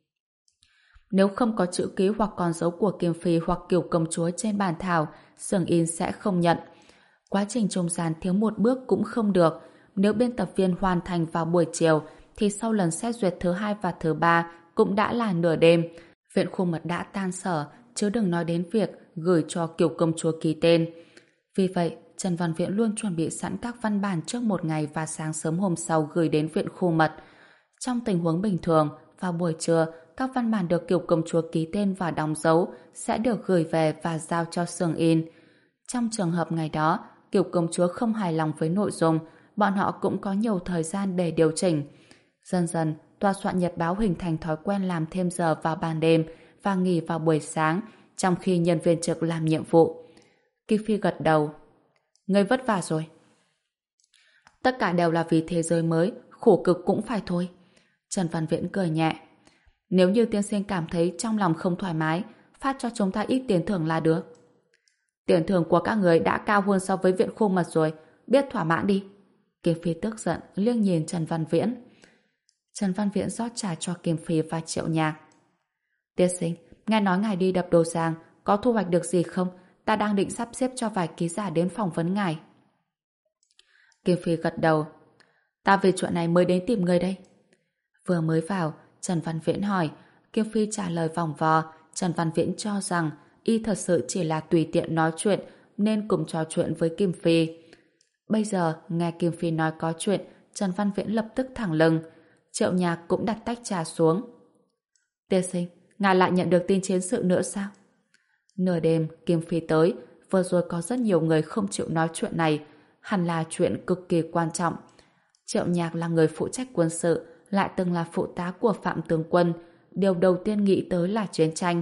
Nếu không có chữ ký hoặc con dấu của Kim Phi hoặc Kiều công chúa trên bản thảo, xưởng in sẽ không nhận. Quá trình trung gian thiếu một bước cũng không được. Nếu biên tập viên hoàn thành vào buổi chiều, thì sau lần xét duyệt thứ hai và thứ ba cũng đã là nửa đêm. Viện khu mật đã tan sở, chứ đừng nói đến việc gửi cho Kiều công chúa ký tên. Vì vậy, Trần Văn Viễn luôn chuẩn bị sẵn các văn bản trước một ngày và sáng sớm hôm sau gửi đến viện khu mật. Trong tình huống bình thường, vào buổi trưa, các văn bản được Kiều công chúa ký tên và đóng dấu sẽ được gửi về và giao cho xưởng in. Trong trường hợp ngày đó, Kiều công chúa không hài lòng với nội dung, bọn họ cũng có nhiều thời gian để điều chỉnh. Dần dần, tòa soạn nhật báo hình thành thói quen làm thêm giờ vào ban đêm và nghỉ vào buổi sáng, trong khi nhân viên trực làm nhiệm vụ. Kim Phi gật đầu. Ngươi vất vả rồi. Tất cả đều là vì thế giới mới, khổ cực cũng phải thôi. Trần Văn Viễn cười nhẹ. Nếu như tiên sinh cảm thấy trong lòng không thoải mái, phát cho chúng ta ít tiền thưởng là được. Tiền thưởng của các người đã cao hơn so với viện khu mật rồi, biết thỏa mãn đi. Kim Phi tức giận liếc nhìn Trần Văn Viễn. Trần Văn Viễn rót trà cho Kim Phi và Triệu Nhạc. Tiên sinh, nghe nói ngài đi đập đồ giang, có thu hoạch được gì không? Ta đang định sắp xếp cho vài ký giả đến phỏng vấn ngài. Kim Phi gật đầu. Ta về chuyện này mới đến tìm người đây. Vừa mới vào, Trần Văn Viễn hỏi. Kim Phi trả lời vòng vò. Trần Văn Viễn cho rằng y thật sự chỉ là tùy tiện nói chuyện nên cùng trò chuyện với Kim Phi. Bây giờ nghe Kim Phi nói có chuyện, Trần Văn Viễn lập tức thẳng lưng. Triệu Nhạc cũng đặt tách trà xuống. Tiên sinh, ngài lại nhận được tin chiến sự nữa sao? Nửa đêm Kim Phi tới, vừa rồi có rất nhiều người không chịu nói chuyện này, hẳn là chuyện cực kỳ quan trọng. Triệu Nhạc là người phụ trách quân sự, lại từng là phụ tá của Phạm tướng quân, điều đầu tiên nghĩ tới là chiến tranh.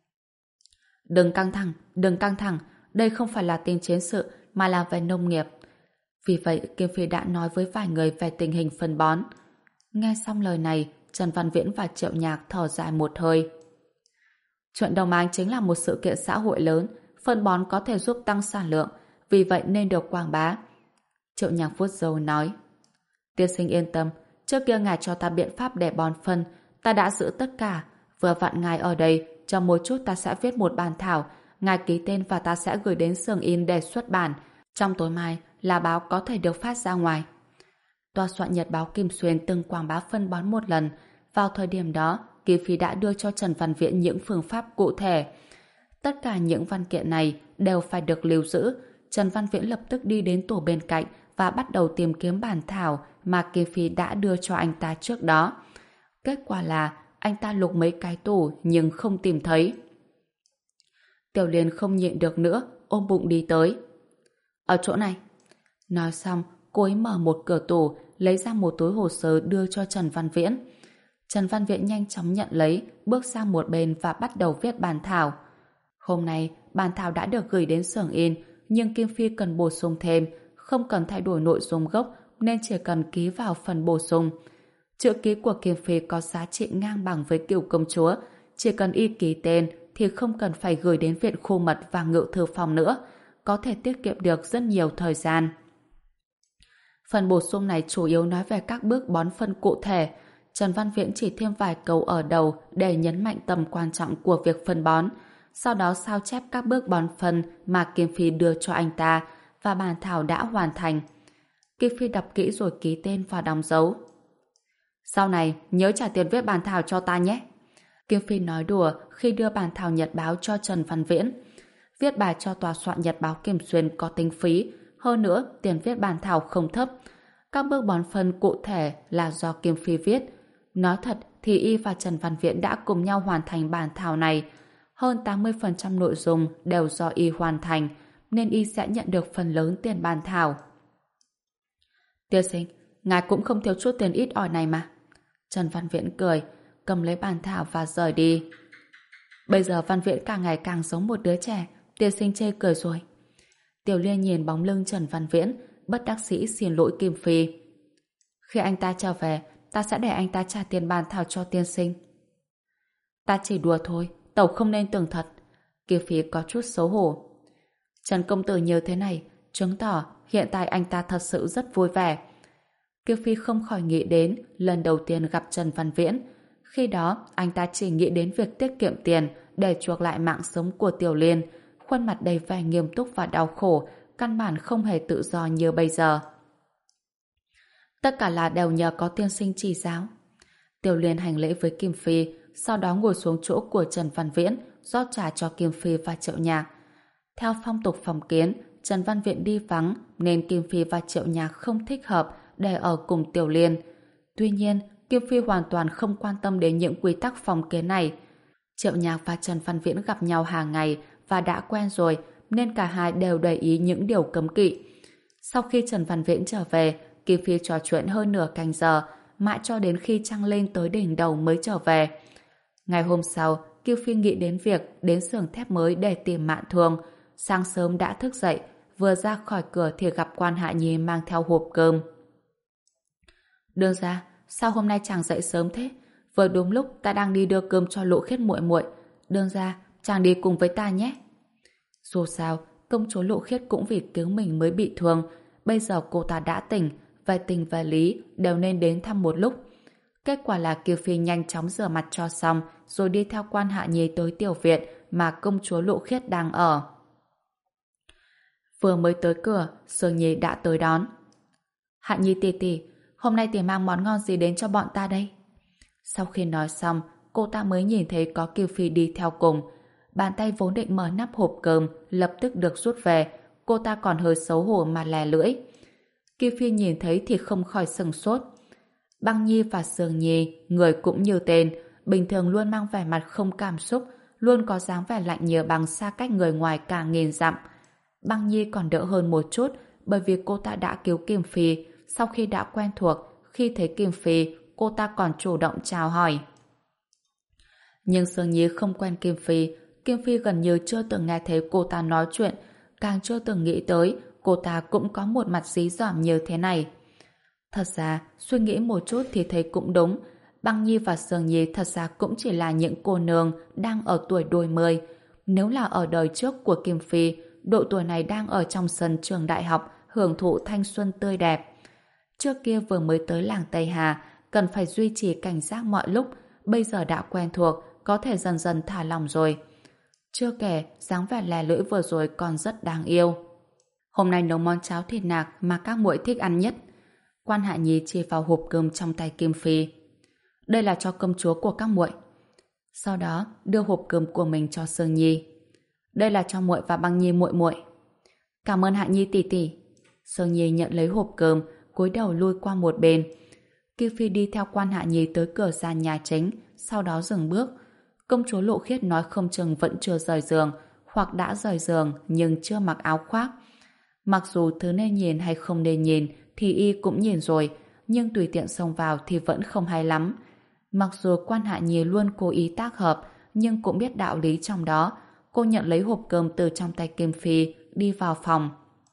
Đừng căng thẳng, đừng căng thẳng, đây không phải là tin chiến sự mà là về nông nghiệp. Vì vậy Kim Phi đã nói với vài người về tình hình phân bón. Nghe xong lời này, Trần Văn Viễn và Triệu Nhạc thở dài một hơi. Chuyện đầu mang chính là một sự kiện xã hội lớn, phân bón có thể giúp tăng sản lượng, vì vậy nên được quảng bá. Triệu Nhạc vuốt râu nói. Tiên sinh yên tâm, trước kia ngài cho ta biện pháp để bón phân, ta đã giữ tất cả. Vừa vặn ngài ở đây, trong một chút ta sẽ viết một bản thảo, ngài ký tên và ta sẽ gửi đến xưởng in để xuất bản. Trong tối mai là báo có thể được phát ra ngoài. Tòa soạn nhật báo Kim Xuyên từng quảng bá phân bón một lần. Vào thời điểm đó, Kim Phi đã đưa cho Trần Văn Viễn những phương pháp cụ thể. Tất cả những văn kiện này đều phải được lưu giữ. Trần Văn Viễn lập tức đi đến tủ bên cạnh và bắt đầu tìm kiếm bản thảo mà Kim Phi đã đưa cho anh ta trước đó. Kết quả là anh ta lục mấy cái tủ nhưng không tìm thấy. Tiểu Liên không nhịn được nữa, ôm bụng đi tới. Ở chỗ này. Nói xong, cô ấy mở một cửa tủ, lấy ra một túi hồ sơ đưa cho Trần Văn Viễn. Trần Văn Viễn nhanh chóng nhận lấy, bước sang một bên và bắt đầu viết bản thảo. Hôm nay, bản thảo đã được gửi đến xưởng in, nhưng Kim Phi cần bổ sung thêm, không cần thay đổi nội dung gốc nên chỉ cần ký vào phần bổ sung. Chữ ký của Kim Phi có giá trị ngang bằng với Kiều công chúa, chỉ cần y ký tên thì không cần phải gửi đến viện khu mật và ngự thư phòng nữa, có thể tiết kiệm được rất nhiều thời gian. Phần bổ sung này chủ yếu nói về các bước bón phân cụ thể. Trần Văn Viễn chỉ thêm vài câu ở đầu để nhấn mạnh tầm quan trọng của việc phân bón, sau đó sao chép các bước bón phân mà Kim Phi đưa cho anh ta và bản thảo đã hoàn thành. Kim Phi đọc kỹ rồi ký tên và đóng dấu. Sau này nhớ trả tiền viết bản thảo cho ta nhé. Kim Phi nói đùa khi đưa bản thảo nhật báo cho Trần Văn Viễn. Viết bài cho tòa soạn nhật báo Kim Xuyên có tính phí, hơn nữa tiền viết bản thảo không thấp. Các bước bón phân cụ thể là do Kim Phi viết. Nói thật thì y và Trần Văn Viễn đã cùng nhau hoàn thành bản thảo này. Hơn tám mươi phần trăm nội dung đều do y hoàn thành, nên y sẽ nhận được phần lớn tiền bàn thảo. Tiên sinh, ngài cũng không thiếu chút tiền ít ỏi này mà. Trần Văn Viễn cười, cầm lấy bàn thảo và rời đi. Bây giờ Văn Viễn càng ngày càng giống một đứa trẻ, tiên sinh chê cười rồi. Tiểu Liên nhìn bóng lưng Trần Văn Viễn, bất đắc dĩ xin lỗi Kim Phi. Khi anh ta trở về, ta sẽ để anh ta trả tiền bàn thảo cho tiên sinh. Ta chỉ đùa thôi, tẩu không nên tưởng thật. Kim Phi có chút xấu hổ. Trần công tử nhiều thế này, chứng tỏ hiện tại anh ta thật sự rất vui vẻ. Kim Phi không khỏi nghĩ đến lần đầu tiên gặp Trần Văn Viễn. Khi đó, anh ta chỉ nghĩ đến việc tiết kiệm tiền để chuộc lại mạng sống của Tiểu Liên. Khuôn mặt đầy vẻ nghiêm túc và đau khổ, căn bản không hề tự do như bây giờ. Tất cả là đều nhờ có tiên sinh chỉ giáo. Tiểu Liên hành lễ với Kim Phi, sau đó ngồi xuống chỗ của Trần Văn Viễn, rót trà cho Kim Phi và Triệu Nhạc. Theo phong tục phòng kiến, Trần Văn Viễn đi vắng nên Kim Phi và Triệu Nhạc không thích hợp để ở cùng Tiểu Liên. Tuy nhiên, Kim Phi hoàn toàn không quan tâm đến những quy tắc phòng kiến này. Triệu Nhạc và Trần Văn Viễn gặp nhau hàng ngày và đã quen rồi, nên cả hai đều để ý những điều cấm kỵ. Sau khi Trần Văn Viễn trở về, Kim Phi trò chuyện hơn nửa canh giờ, mãi cho đến khi trăng lên tới đỉnh đầu mới trở về. Ngày hôm sau, Kim Phi nghĩ đến việc đến xưởng thép mới để tìm Mạn Thương. Sáng sớm đã thức dậy, vừa ra khỏi cửa thì gặp Quan Hạ Nhi mang theo hộp cơm. Đương ra, sao hôm nay chàng dậy sớm thế? Vừa đúng lúc ta đang đi đưa cơm cho Lộ Khiết muội muội. Đương ra, chàng đi cùng với ta nhé. Dù sao, công chúa Lộ Khiết cũng vì cứu mình mới bị thương. Bây giờ cô ta đã tỉnh, về tình về lý đều nên đến thăm một lúc. Kết quả là Kiều Phi nhanh chóng rửa mặt cho xong, rồi đi theo Quan Hạ Nhi tới tiểu viện mà công chúa Lộ Khiết đang ở. Vừa mới tới cửa, Sương Nhi đã tới đón. Hạ Nhi tỷ tỷ, hôm nay tỷ mang món ngon gì đến cho bọn ta đây? Sau khi nói xong, cô ta mới nhìn thấy có Kiều Phi đi theo cùng. Bàn tay vốn định mở nắp hộp cơm lập tức được rút về. Cô ta còn hơi xấu hổ mà lè lưỡi. Kiều Phi nhìn thấy thì không khỏi sừng sốt. Băng Nhi và Sương Nhi, người cũng như tên, bình thường luôn mang vẻ mặt không cảm xúc, luôn có dáng vẻ lạnh như băng xa cách người ngoài cả nghìn dặm. Băng Nhi còn đỡ hơn một chút, bởi vì cô ta đã cứu Kim Phi. Sau khi đã quen thuộc, khi thấy Kim Phi, cô ta còn chủ động chào hỏi. Nhưng Sương Nhi không quen Kim Phi. Kim Phi gần như chưa từng nghe thấy cô ta nói chuyện, càng chưa từng nghĩ tới cô ta cũng có một mặt dí dỏm như thế này. Thật ra, suy nghĩ một chút thì thấy cũng đúng. Băng Nhi và Sương Nhi thật ra cũng chỉ là những cô nương đang ở tuổi đôi mươi. Nếu là ở đời trước của Kim Phi, độ tuổi này đang ở trong sân trường đại học, hưởng thụ thanh xuân tươi đẹp. Trước kia vừa mới tới làng Tây Hà, cần phải duy trì cảnh giác mọi lúc, bây giờ đã quen thuộc, có thể dần dần thả lòng rồi. Chưa kể, dáng vẻ lè lưỡi vừa rồi còn rất đáng yêu. Hôm nay nấu món cháo thịt nạc mà các muội thích ăn nhất. Quan Hạ Nhi chỉ vào hộp cơm trong tay Kim Phi. Đây là cho công chúa của các muội. Sau đó đưa hộp cơm của mình cho Sương Nhi. Đây là cho muội và Băng Nhi muội muội. Cảm ơn Hạ Nhi tỷ tỷ. Sương Nhi nhận lấy hộp cơm, cúi đầu lui qua một bên. Kim Phi đi theo Quan Hạ Nhi tới cửa gian nhà chính, sau đó dừng bước. Công chúa Lộ Khiết nói không chừng vẫn chưa rời giường, hoặc đã rời giường nhưng chưa mặc áo khoác. Mặc dù thứ nên nhìn hay không nên nhìn thì y cũng nhìn rồi, nhưng tùy tiện xông vào thì vẫn không hay lắm. Mặc dù Quan Hạ Nhi luôn cố ý tác hợp, nhưng cũng biết đạo lý trong đó. Cô nhận lấy hộp cơm từ trong tay Kim Phi, đi vào phòng.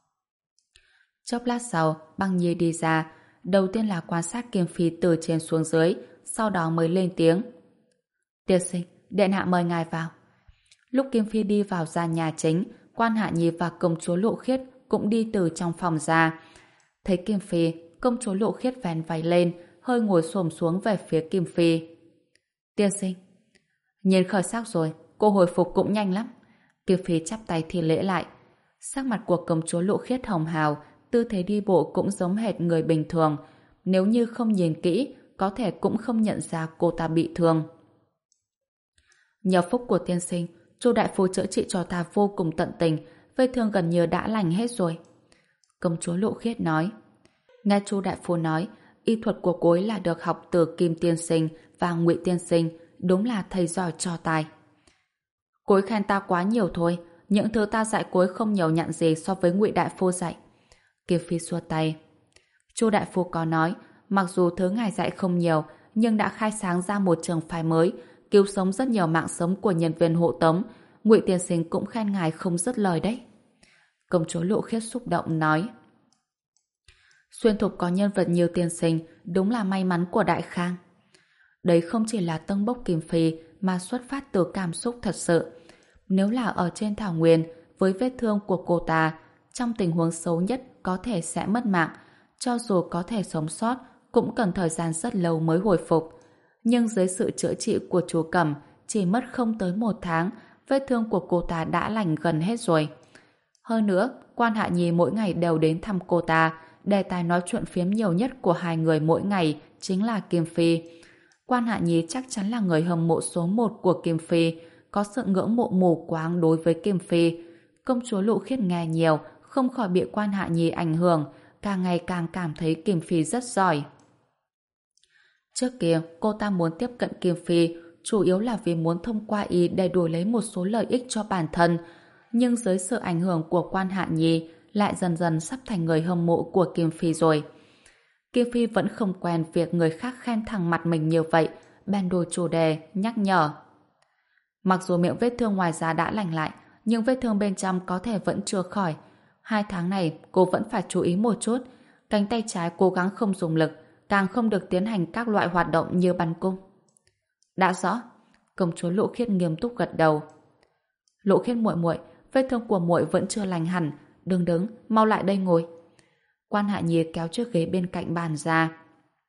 Chốc lát sau, Băng Nhi đi ra. Đầu tiên là quan sát Kim Phi từ trên xuống dưới, sau đó mới lên tiếng. Tiên sinh, điện hạ mời ngài vào. Lúc Kim Phi đi vào gian nhà chính, Quan Hạ Nhi và công chúa Lộ Khiết cũng đi từ trong phòng ra. Thấy Kim Phi, công chúa Lộ Khiết vén váy lên, hơi ngồi xổm xuống về phía Kim Phi. Tiên sinh, nhìn khởi sắc rồi, cô hồi phục cũng nhanh lắm. Kim Phi chắp tay thi lễ lại. Sắc mặt của công chúa Lộ Khiết hồng hào, tư thế đi bộ cũng giống hệt người bình thường. Nếu như không nhìn kỹ, có thể cũng không nhận ra cô ta bị thương. Nhờ phúc của tiên sinh, Chu đại phu chữa trị cho ta vô cùng tận tình, vết thương gần như đã lành hết rồi. Công chúa Lộ Khiết nói. Nghe Chu đại phu nói, y thuật của cô ấy là được học từ Kim tiên sinh và Ngụy tiên sinh, đúng là thầy giỏi cho tài. Cô ấy khen ta quá nhiều thôi, những thứ ta dạy cô ấy không nhiều nhặn gì so với Ngụy đại phu dạy. Kiều Phi xua tay. Chu đại phu có nói, mặc dù thứ ngài dạy không nhiều, nhưng đã khai sáng ra một trường phái mới, cứu sống rất nhiều mạng sống của nhân viên hộ tống. Ngụy tiên sinh cũng khen ngài không dứt lời đấy. Công chúa Lộ Khiết xúc động nói. Xuyên Thục có nhân vật nhiều tiên sinh, đúng là may mắn của Đại Khang. Đấy không chỉ là tâng bốc Kim Phi, mà xuất phát từ cảm xúc thật sự. Nếu là ở trên thảo nguyên, với vết thương của cô ta, trong tình huống xấu nhất có thể sẽ mất mạng, cho dù có thể sống sót, cũng cần thời gian rất lâu mới hồi phục. Nhưng dưới sự chữa trị của chú Cẩm, chỉ mất không tới một tháng, vết thương của cô ta đã lành gần hết rồi. Hơn nữa, Quan Hạ Nhi mỗi ngày đều đến thăm cô ta, đề tài nói chuyện phiếm nhiều nhất của hai người mỗi ngày chính là Kim Phi. Quan Hạ Nhi chắc chắn là người hâm mộ số một của Kim Phi, có sự ngưỡng mộ mù quáng đối với Kim Phi. Công chúa Lộ Khiết nghe nhiều, không khỏi bị Quan Hạ Nhi ảnh hưởng, càng ngày càng cảm thấy Kim Phi rất giỏi. Trước kia, cô ta muốn tiếp cận Kim Phi, chủ yếu là vì muốn thông qua ý để đổi lấy một số lợi ích cho bản thân. Nhưng dưới sự ảnh hưởng của Quan Hạ Nhi, lại dần dần sắp thành người hâm mộ của Kim Phi rồi. Kim Phi vẫn không quen việc người khác khen thẳng mặt mình như vậy, bèn đổi chủ đề, nhắc nhở. Mặc dù miệng vết thương ngoài da đã lành lại, nhưng vết thương bên trong có thể vẫn chưa khỏi. Hai tháng này, cô vẫn phải chú ý một chút. Cánh tay trái cố gắng không dùng lực, càng không được tiến hành các loại hoạt động như bắn cung. Đã rõ. Công chúa Lộ Khiết nghiêm túc gật đầu. Lộ Khiết muội muội, vết thương của muội vẫn chưa lành hẳn, đừng đứng, mau lại đây ngồi. Quan Hạ Nhi kéo chiếc ghế bên cạnh bàn ra.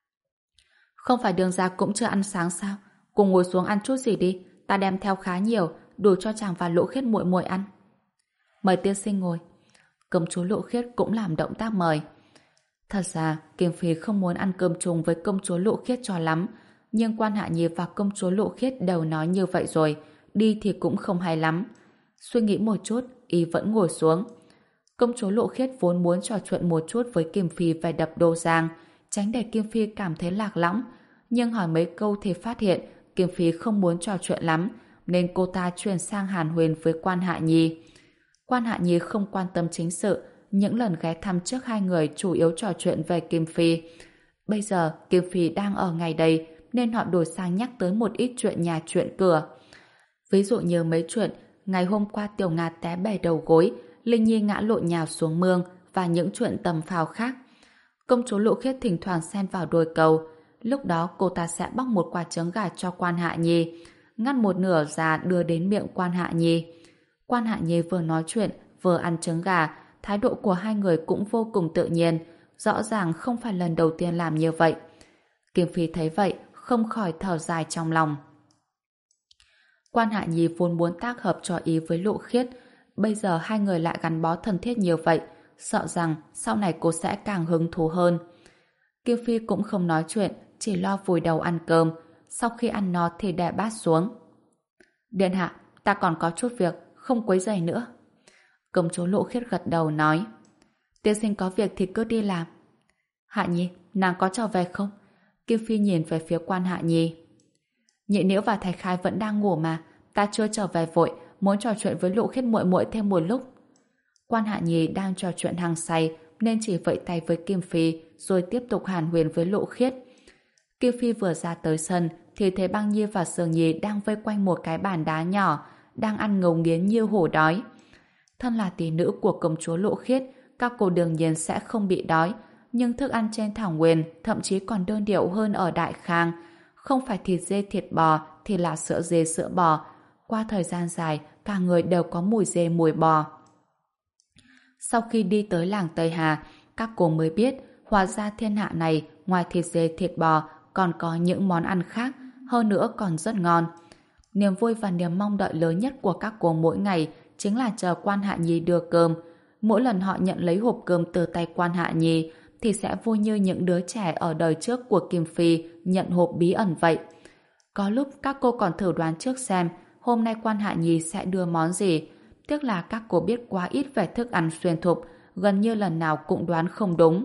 Không phải Đường gia cũng chưa ăn sáng sao? Cùng ngồi xuống ăn chút gì đi, ta đem theo khá nhiều, đủ cho chàng và Lộ Khiết muội muội ăn. Mời tiên sinh ngồi. Công chúa Lộ Khiết cũng làm động tác mời. Thật ra, Kim Phi không muốn ăn cơm chung với công chúa Lộ Khiết cho lắm, nhưng Quan Hạ Nhi và công chúa Lộ Khiết đều nói như vậy rồi, đi thì cũng không hay lắm. Suy nghĩ một chút, y vẫn ngồi xuống. Công chúa Lộ Khiết vốn muốn trò chuyện một chút với Kim Phi về đập Đô Giang, tránh để Kim Phi cảm thấy lạc lõng, nhưng hỏi mấy câu thì phát hiện Kim Phi không muốn trò chuyện lắm, nên cô ta chuyển sang hàn huyên với Quan Hạ Nhi. Quan Hạ Nhi không quan tâm chính sự, những lần ghé thăm trước hai người chủ yếu trò chuyện về Kim Phi. Bây giờ Kim Phi đang ở ngày đây, nên họ đổi sang nhắc tới một ít chuyện nhà chuyện cửa. Ví dụ như mấy chuyện ngày hôm qua Tiểu Ngà té bể đầu gối, Linh Nhi ngã lộn nhào xuống mương và những chuyện tầm phào khác. Công chúa Lộ Khiết thỉnh thoảng xen vào đôi câu. Lúc đó cô ta sẽ bóc một quả trứng gà cho Quan Hạ Nhi, ngắt một nửa ra đưa đến miệng Quan Hạ Nhi. Quan Hạ Nhi vừa nói chuyện vừa ăn trứng gà, thái độ của hai người cũng vô cùng tự nhiên, rõ ràng không phải lần đầu tiên làm như vậy. Kim Phi thấy vậy, không khỏi thở dài trong lòng. Quan Hạ Nhi vốn muốn tác hợp cho ý với Lộ Khiết, bây giờ hai người lại gắn bó thân thiết như vậy, sợ rằng sau này cô sẽ càng hứng thú hơn. Kim Phi cũng không nói chuyện, chỉ lo vùi đầu ăn cơm, sau khi ăn no thì đè bát xuống. Điện hạ, ta còn có chút việc, không quấy rầy nữa. Công chúa Lộ Khiết gật đầu nói. Tiên sinh có việc thì cứ đi làm. Hạ Nhi, nàng có trở về không? Kim Phi nhìn về phía Quan Hạ Nhi. Nhị Nhiễu và Thạch Khai vẫn đang ngủ mà, ta chưa trở về vội, muốn trò chuyện với Lộ Khiết muội muội thêm một lúc. Quan Hạ Nhi đang trò chuyện hăng say nên chỉ vẫy tay với Kim Phi rồi tiếp tục hàn huyên với Lộ Khiết. Kim Phi vừa ra tới sân thì thấy Băng Nhi và Sương Nhi đang vây quanh một cái bàn đá nhỏ, đang ăn ngấu nghiến như hổ đói. Thân là tỷ nữ của công chúa Lộ Khiết, các cô đương nhiên sẽ không bị đói, nhưng thức ăn trên thảo nguyên thậm chí còn đơn điệu hơn ở Đại Khang. Không phải thịt dê thịt bò thì là sữa dê sữa bò. Qua thời gian dài, cả người đều có mùi dê mùi bò. Sau khi đi tới làng Tây Hà, các cô mới biết hóa ra thiên hạ này ngoài thịt dê thịt bò còn có những món ăn khác, hơn nữa còn rất ngon. Niềm vui và niềm mong đợi lớn nhất của các cô mỗi ngày chính là chờ Quan Hạ Nhi đưa cơm. Mỗi lần họ nhận lấy hộp cơm từ tay Quan Hạ Nhi thì sẽ vui như những đứa trẻ ở đời trước của Kim Phi nhận hộp bí ẩn vậy. Có lúc các cô còn thử đoán trước xem hôm nay Quan Hạ Nhi sẽ đưa món gì. Tiếc là các cô biết quá ít về thức ăn xuyên thục, gần như lần nào cũng đoán không đúng.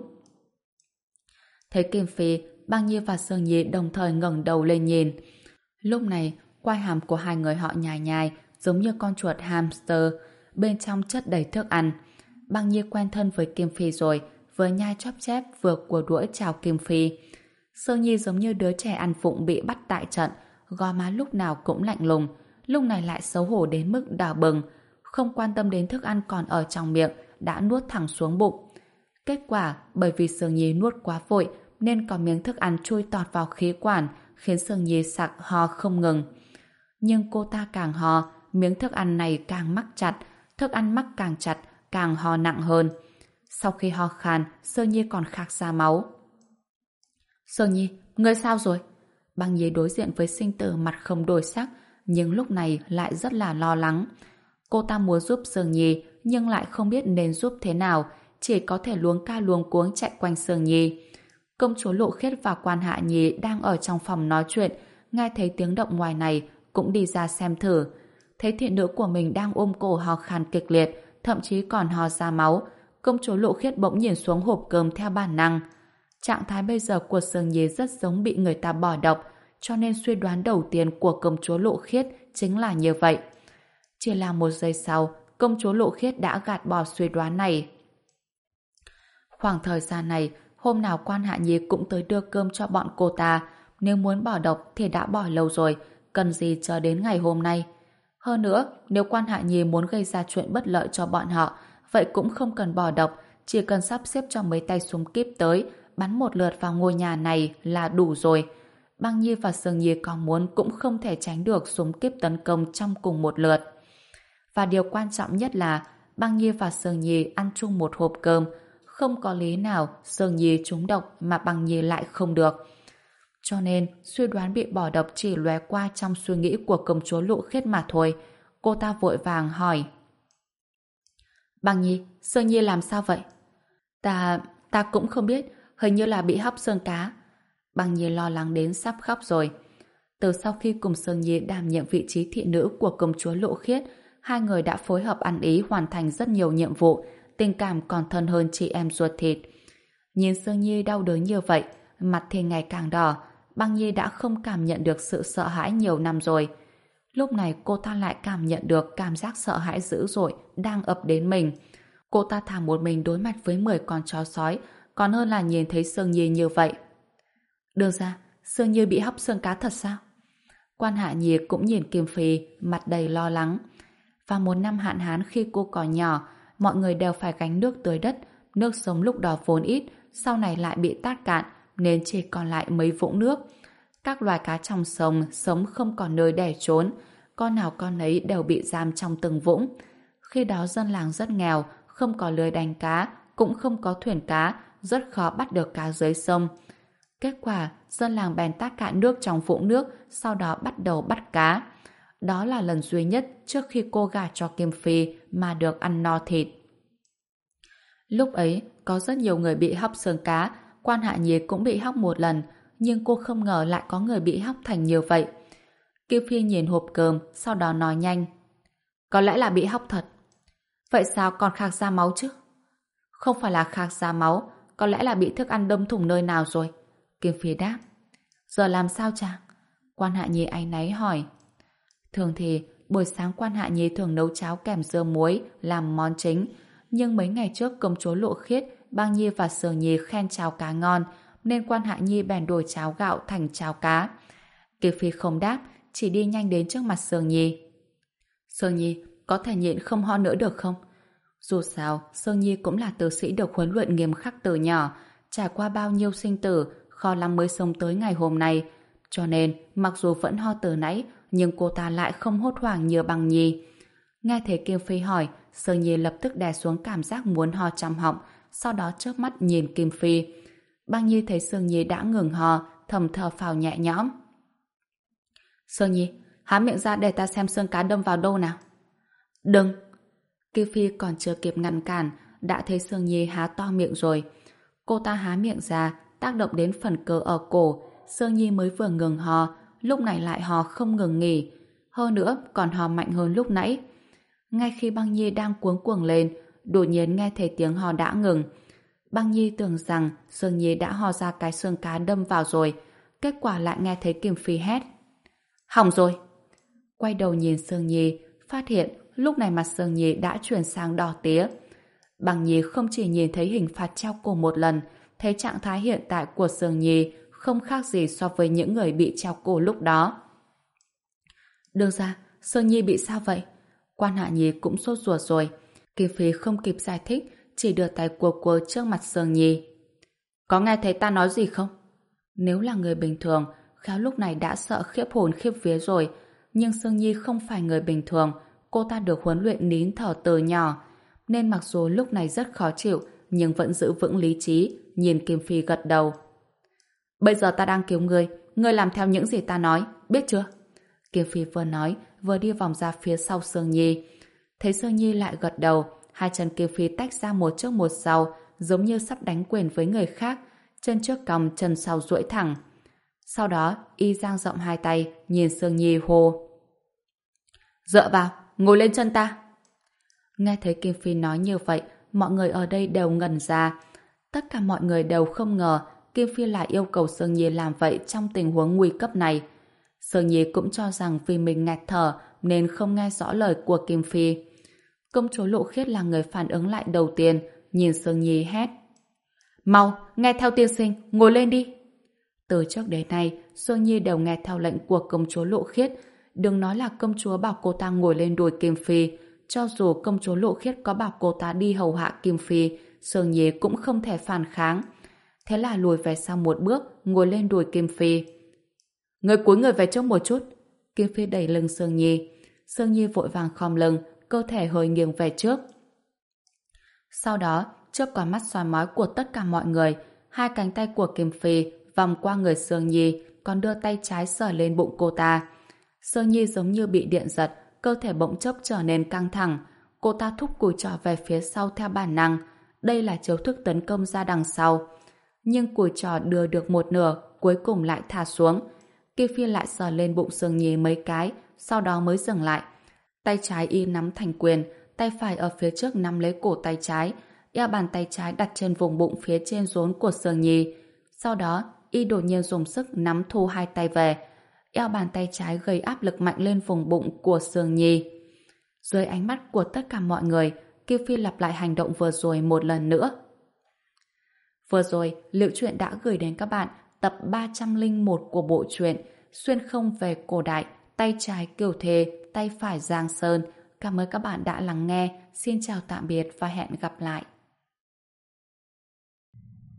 Thấy Kim Phi, Băng Nhi và Sương Nhi đồng thời ngẩng đầu lên nhìn. Lúc này, quai hàm của hai người họ nhài nhài, giống như con chuột hamster, bên trong chất đầy thức ăn. Băng Nhi quen thân với Kim Phi rồi, vừa nhai chóp chép vừa cua đũa chào Kim Phi. Sương Nhi giống như đứa trẻ ăn vụng bị bắt tại trận, gò má lúc nào cũng lạnh lùng, lúc này lại xấu hổ đến mức đỏ bừng, không quan tâm đến thức ăn còn ở trong miệng, đã nuốt thẳng xuống bụng. Kết quả, bởi vì Sương Nhi nuốt quá vội nên có miếng thức ăn chui tọt vào khí quản, khiến Sương Nhi sặc ho không ngừng. Nhưng cô ta càng ho, miếng thức ăn này càng mắc chặt, thức ăn mắc càng chặt, càng ho nặng hơn. Sau khi ho khan, Sương Nhi còn khạc ra máu. Sương Nhi, ngươi sao rồi? Băng Nhi đối diện với sinh tử mặt không đổi sắc, nhưng lúc này lại rất là lo lắng. Cô ta muốn giúp Sương Nhi, nhưng lại không biết nên giúp thế nào, chỉ có thể luống ca luống cuống chạy quanh Sương Nhi. Công chúa Lộ Khiết và Quan Hạ Nhi đang ở trong phòng nói chuyện, nghe thấy tiếng động ngoài này, cũng đi ra xem thử. Thấy thị nữ của mình đang ôm cổ ho khan kịch liệt, thậm chí còn ho ra máu, công chúa Lộ Khiết bỗng nhìn xuống hộp cơm theo bản năng. Trạng thái bây giờ của Sương Nhi rất giống bị người ta bỏ độc, cho nên suy đoán đầu tiên của công chúa Lộ Khiết chính là như vậy. Chỉ là một giây sau, công chúa Lộ Khiết đã gạt bỏ suy đoán này. Khoảng thời gian này, hôm nào Quan Hạ Nhi cũng tới đưa cơm cho bọn cô ta. Nếu muốn bỏ độc thì đã bỏ lâu rồi, cần gì chờ đến ngày hôm nay. Hơn nữa, nếu Quan Hạ Nhi muốn gây ra chuyện bất lợi cho bọn họ, vậy cũng không cần bỏ độc, chỉ cần sắp xếp cho mấy tay súng kíp tới, bắn một lượt vào ngôi nhà này là đủ rồi. Băng Nhi và Sương Nhi có muốn cũng không thể tránh được súng kíp tấn công trong cùng một lượt. Và điều quan trọng nhất là Băng Nhi và Sương Nhi ăn chung một hộp cơm, không có lý nào Sương Nhi trúng độc mà Băng Nhi lại không được. Cho nên, suy đoán bị bỏ độc chỉ lóe qua trong suy nghĩ của công chúa Lộ Khiết mà thôi. Cô ta vội vàng hỏi. Băng Nhi, Sương Nhi làm sao vậy? Ta, ta cũng không biết, hình như là bị hóc xương cá. Băng Nhi lo lắng đến sắp khóc rồi. Từ sau khi cùng Sương Nhi đảm nhiệm vị trí thị nữ của công chúa Lộ Khiết, hai người đã phối hợp ăn ý hoàn thành rất nhiều nhiệm vụ, tình cảm còn thân hơn chị em ruột thịt. Nhìn Sương Nhi đau đớn như vậy, mặt thì ngày càng đỏ, Băng Nhi đã không cảm nhận được sự sợ hãi nhiều năm rồi. Lúc này cô ta lại cảm nhận được cảm giác sợ hãi dữ dội đang ập đến mình. Cô ta thà một mình đối mặt với mười con chó sói, còn hơn là nhìn thấy Sương Nhi như vậy. Đưa ra, Sương Nhi bị hóc xương cá thật sao? Quan Hạ Nhi cũng nhìn Kim Phi, mặt đầy lo lắng. Vào một năm hạn hán khi cô còn nhỏ, mọi người đều phải gánh nước tưới đất, nước sống lúc đó vốn ít, sau này lại bị tát cạn, nên chỉ còn lại mấy vũng nước. Các loài cá trong sông sống không còn nơi để trốn, con nào con ấy đều bị giam trong từng vũng. Khi đó dân làng rất nghèo, không có lưới đánh cá, cũng không có thuyền cá, rất khó bắt được cá dưới sông. Kết quả, dân làng bèn tát cạn nước trong vũng nước, sau đó bắt đầu bắt cá. Đó là lần duy nhất trước khi cô gả cho Kim Phi mà được ăn no thịt. Lúc ấy, có rất nhiều người bị hóc xương cá, Quan Hạ Nhi cũng bị hóc một lần, nhưng cô không ngờ lại có người bị hóc thành như vậy. Kim Phi nhìn hộp cơm, sau đó nói nhanh. Có lẽ là bị hóc thật. Vậy sao còn khạc ra máu chứ? Không phải là khạc ra máu, có lẽ là bị thức ăn đâm thủng nơi nào rồi. Kim Phi đáp. Giờ làm sao chàng? Quan Hạ Nhi áy náy hỏi. Thường thì buổi sáng Quan Hạ Nhi thường nấu cháo kèm dưa muối làm món chính, nhưng mấy ngày trước công chúa Lộ Khiết, Băng Nhi và Sương Nhi khen cháo cá ngon, nên Quan Hạ Nhi bèn đổi cháo gạo thành cháo cá. Kim Phi không đáp, chỉ đi nhanh đến trước mặt Sương Nhi. Sương Nhi, có thể nhịn không ho nữa được không? Dù sao, Sương Nhi cũng là tử sĩ được huấn luyện nghiêm khắc từ nhỏ, trải qua bao nhiêu sinh tử, khó lắm mới sống tới ngày hôm nay. Cho nên, mặc dù vẫn ho từ nãy, nhưng cô ta lại không hốt hoảng như Băng Nhi. Nghe thấy Kim Phi hỏi, Sương Nhi lập tức đè xuống cảm giác muốn ho trong họng, sau đó chớp mắt nhìn Kim Phi. Băng Nhi thấy Sương Nhi đã ngừng ho, thầm thở phào nhẹ nhõm. Sương Nhi, há miệng ra để ta xem xương cá đâm vào đâu nào. Đừng! Kim Phi còn chưa kịp ngăn cản, đã thấy Sương Nhi há to miệng rồi. Cô ta há miệng ra, tác động đến phần cơ ở cổ. Sương Nhi mới vừa ngừng ho, lúc này lại ho không ngừng nghỉ. Hơn nữa, còn ho mạnh hơn lúc nãy. Ngay khi Băng Nhi đang cuống cuồng lên, đột nhiên nghe thấy tiếng ho đã ngừng. Băng Nhi tưởng rằng Sương Nhi đã ho ra cái xương cá đâm vào rồi. Kết quả lại nghe thấy Kim Phi hét. Hỏng rồi! Quay đầu nhìn Sương Nhi, phát hiện lúc này mặt Sương Nhi đã chuyển sang đỏ tía. Bằng Nhi không chỉ nhìn thấy hình phạt treo cổ một lần, thấy trạng thái hiện tại của Sương Nhi không khác gì so với những người bị treo cổ lúc đó. Được ra, Sương Nhi bị sao vậy? Quan Hạ Nhi cũng sốt ruột rồi. Kim Phi không kịp giải thích, chỉ đưa tay cua cua trước mặt Sương Nhi. Có nghe thấy ta nói gì không? Nếu là người bình thường, khéo lúc này đã sợ khiếp hồn khiếp vía rồi. Nhưng Sương Nhi không phải người bình thường, cô ta được huấn luyện nín thở từ nhỏ. Nên mặc dù lúc này rất khó chịu, nhưng vẫn giữ vững lý trí, nhìn Kim Phi gật đầu. Bây giờ ta đang cứu ngươi, ngươi làm theo những gì ta nói, biết chưa? Kim Phi vừa nói, vừa đi vòng ra phía sau Sương Nhi. Thấy Sương Nhi lại gật đầu, hai chân Kim Phi tách ra một trước một sau, giống như sắp đánh quyền với người khác, chân trước cong, chân sau duỗi thẳng. Sau đó, y dang rộng hai tay, nhìn Sương Nhi hô. Dựa vào, ngồi lên chân ta. Nghe thấy Kim Phi nói như vậy, mọi người ở đây đều ngẩn ra. Tất cả mọi người đều không ngờ Kim Phi lại yêu cầu Sương Nhi làm vậy trong tình huống nguy cấp này. Sương Nhi cũng cho rằng vì mình nghẹt thở nên không nghe rõ lời của Kim Phi. Công chúa Lộ Khiết là người phản ứng lại đầu tiên, nhìn Sương Nhi hét. Mau, nghe theo tiên sinh, ngồi lên đi. Từ trước đến nay, Sương Nhi đều nghe theo lệnh của công chúa Lộ Khiết. Đừng nói là công chúa bảo cô ta ngồi lên đùi Kim Phi, cho dù công chúa Lộ Khiết có bảo cô ta đi hầu hạ Kim Phi, Sương Nhi cũng không thể phản kháng. Thế là lùi về sau một bước, ngồi lên đùi Kim Phi. Người cúi người về trước một chút. Kim Phi đẩy lưng Sương Nhi. Sương Nhi vội vàng khom lưng, cơ thể hơi nghiêng về trước. Sau đó, trước con mắt soi mói của tất cả mọi người, hai cánh tay của Kim Phi vòng qua người Sương Nhi, còn đưa tay trái sờ lên bụng cô ta. Sương Nhi giống như bị điện giật, cơ thể bỗng chốc trở nên căng thẳng. Cô ta thúc cùi trỏ về phía sau theo bản năng. Đây là chiêu thức tấn công ra đằng sau. Nhưng cùi trỏ đưa được một nửa, cuối cùng lại thả xuống. Kim Phi lại sờ lên bụng Sương Nhi mấy cái, sau đó mới dừng lại. Tay trái y nắm thành quyền, tay phải ở phía trước nắm lấy cổ tay trái, eo bàn tay trái đặt trên vùng bụng phía trên rốn của Sương Nhi. Sau đó, y đột nhiên dùng sức nắm thu hai tay về. Eo bàn tay trái gây áp lực mạnh lên vùng bụng của Sương Nhi. Dưới ánh mắt của tất cả mọi người, Kim Phi lặp lại hành động vừa rồi một lần nữa. Vừa rồi, Liệu Truyện đã gửi đến các bạn tập ba trăm lẻ một của bộ truyện Xuyên không về cổ đại, tay trái Kiều Thề, tay phải Giang Sơn. Cảm ơn các bạn đã lắng nghe. Xin chào tạm biệt và hẹn gặp lại.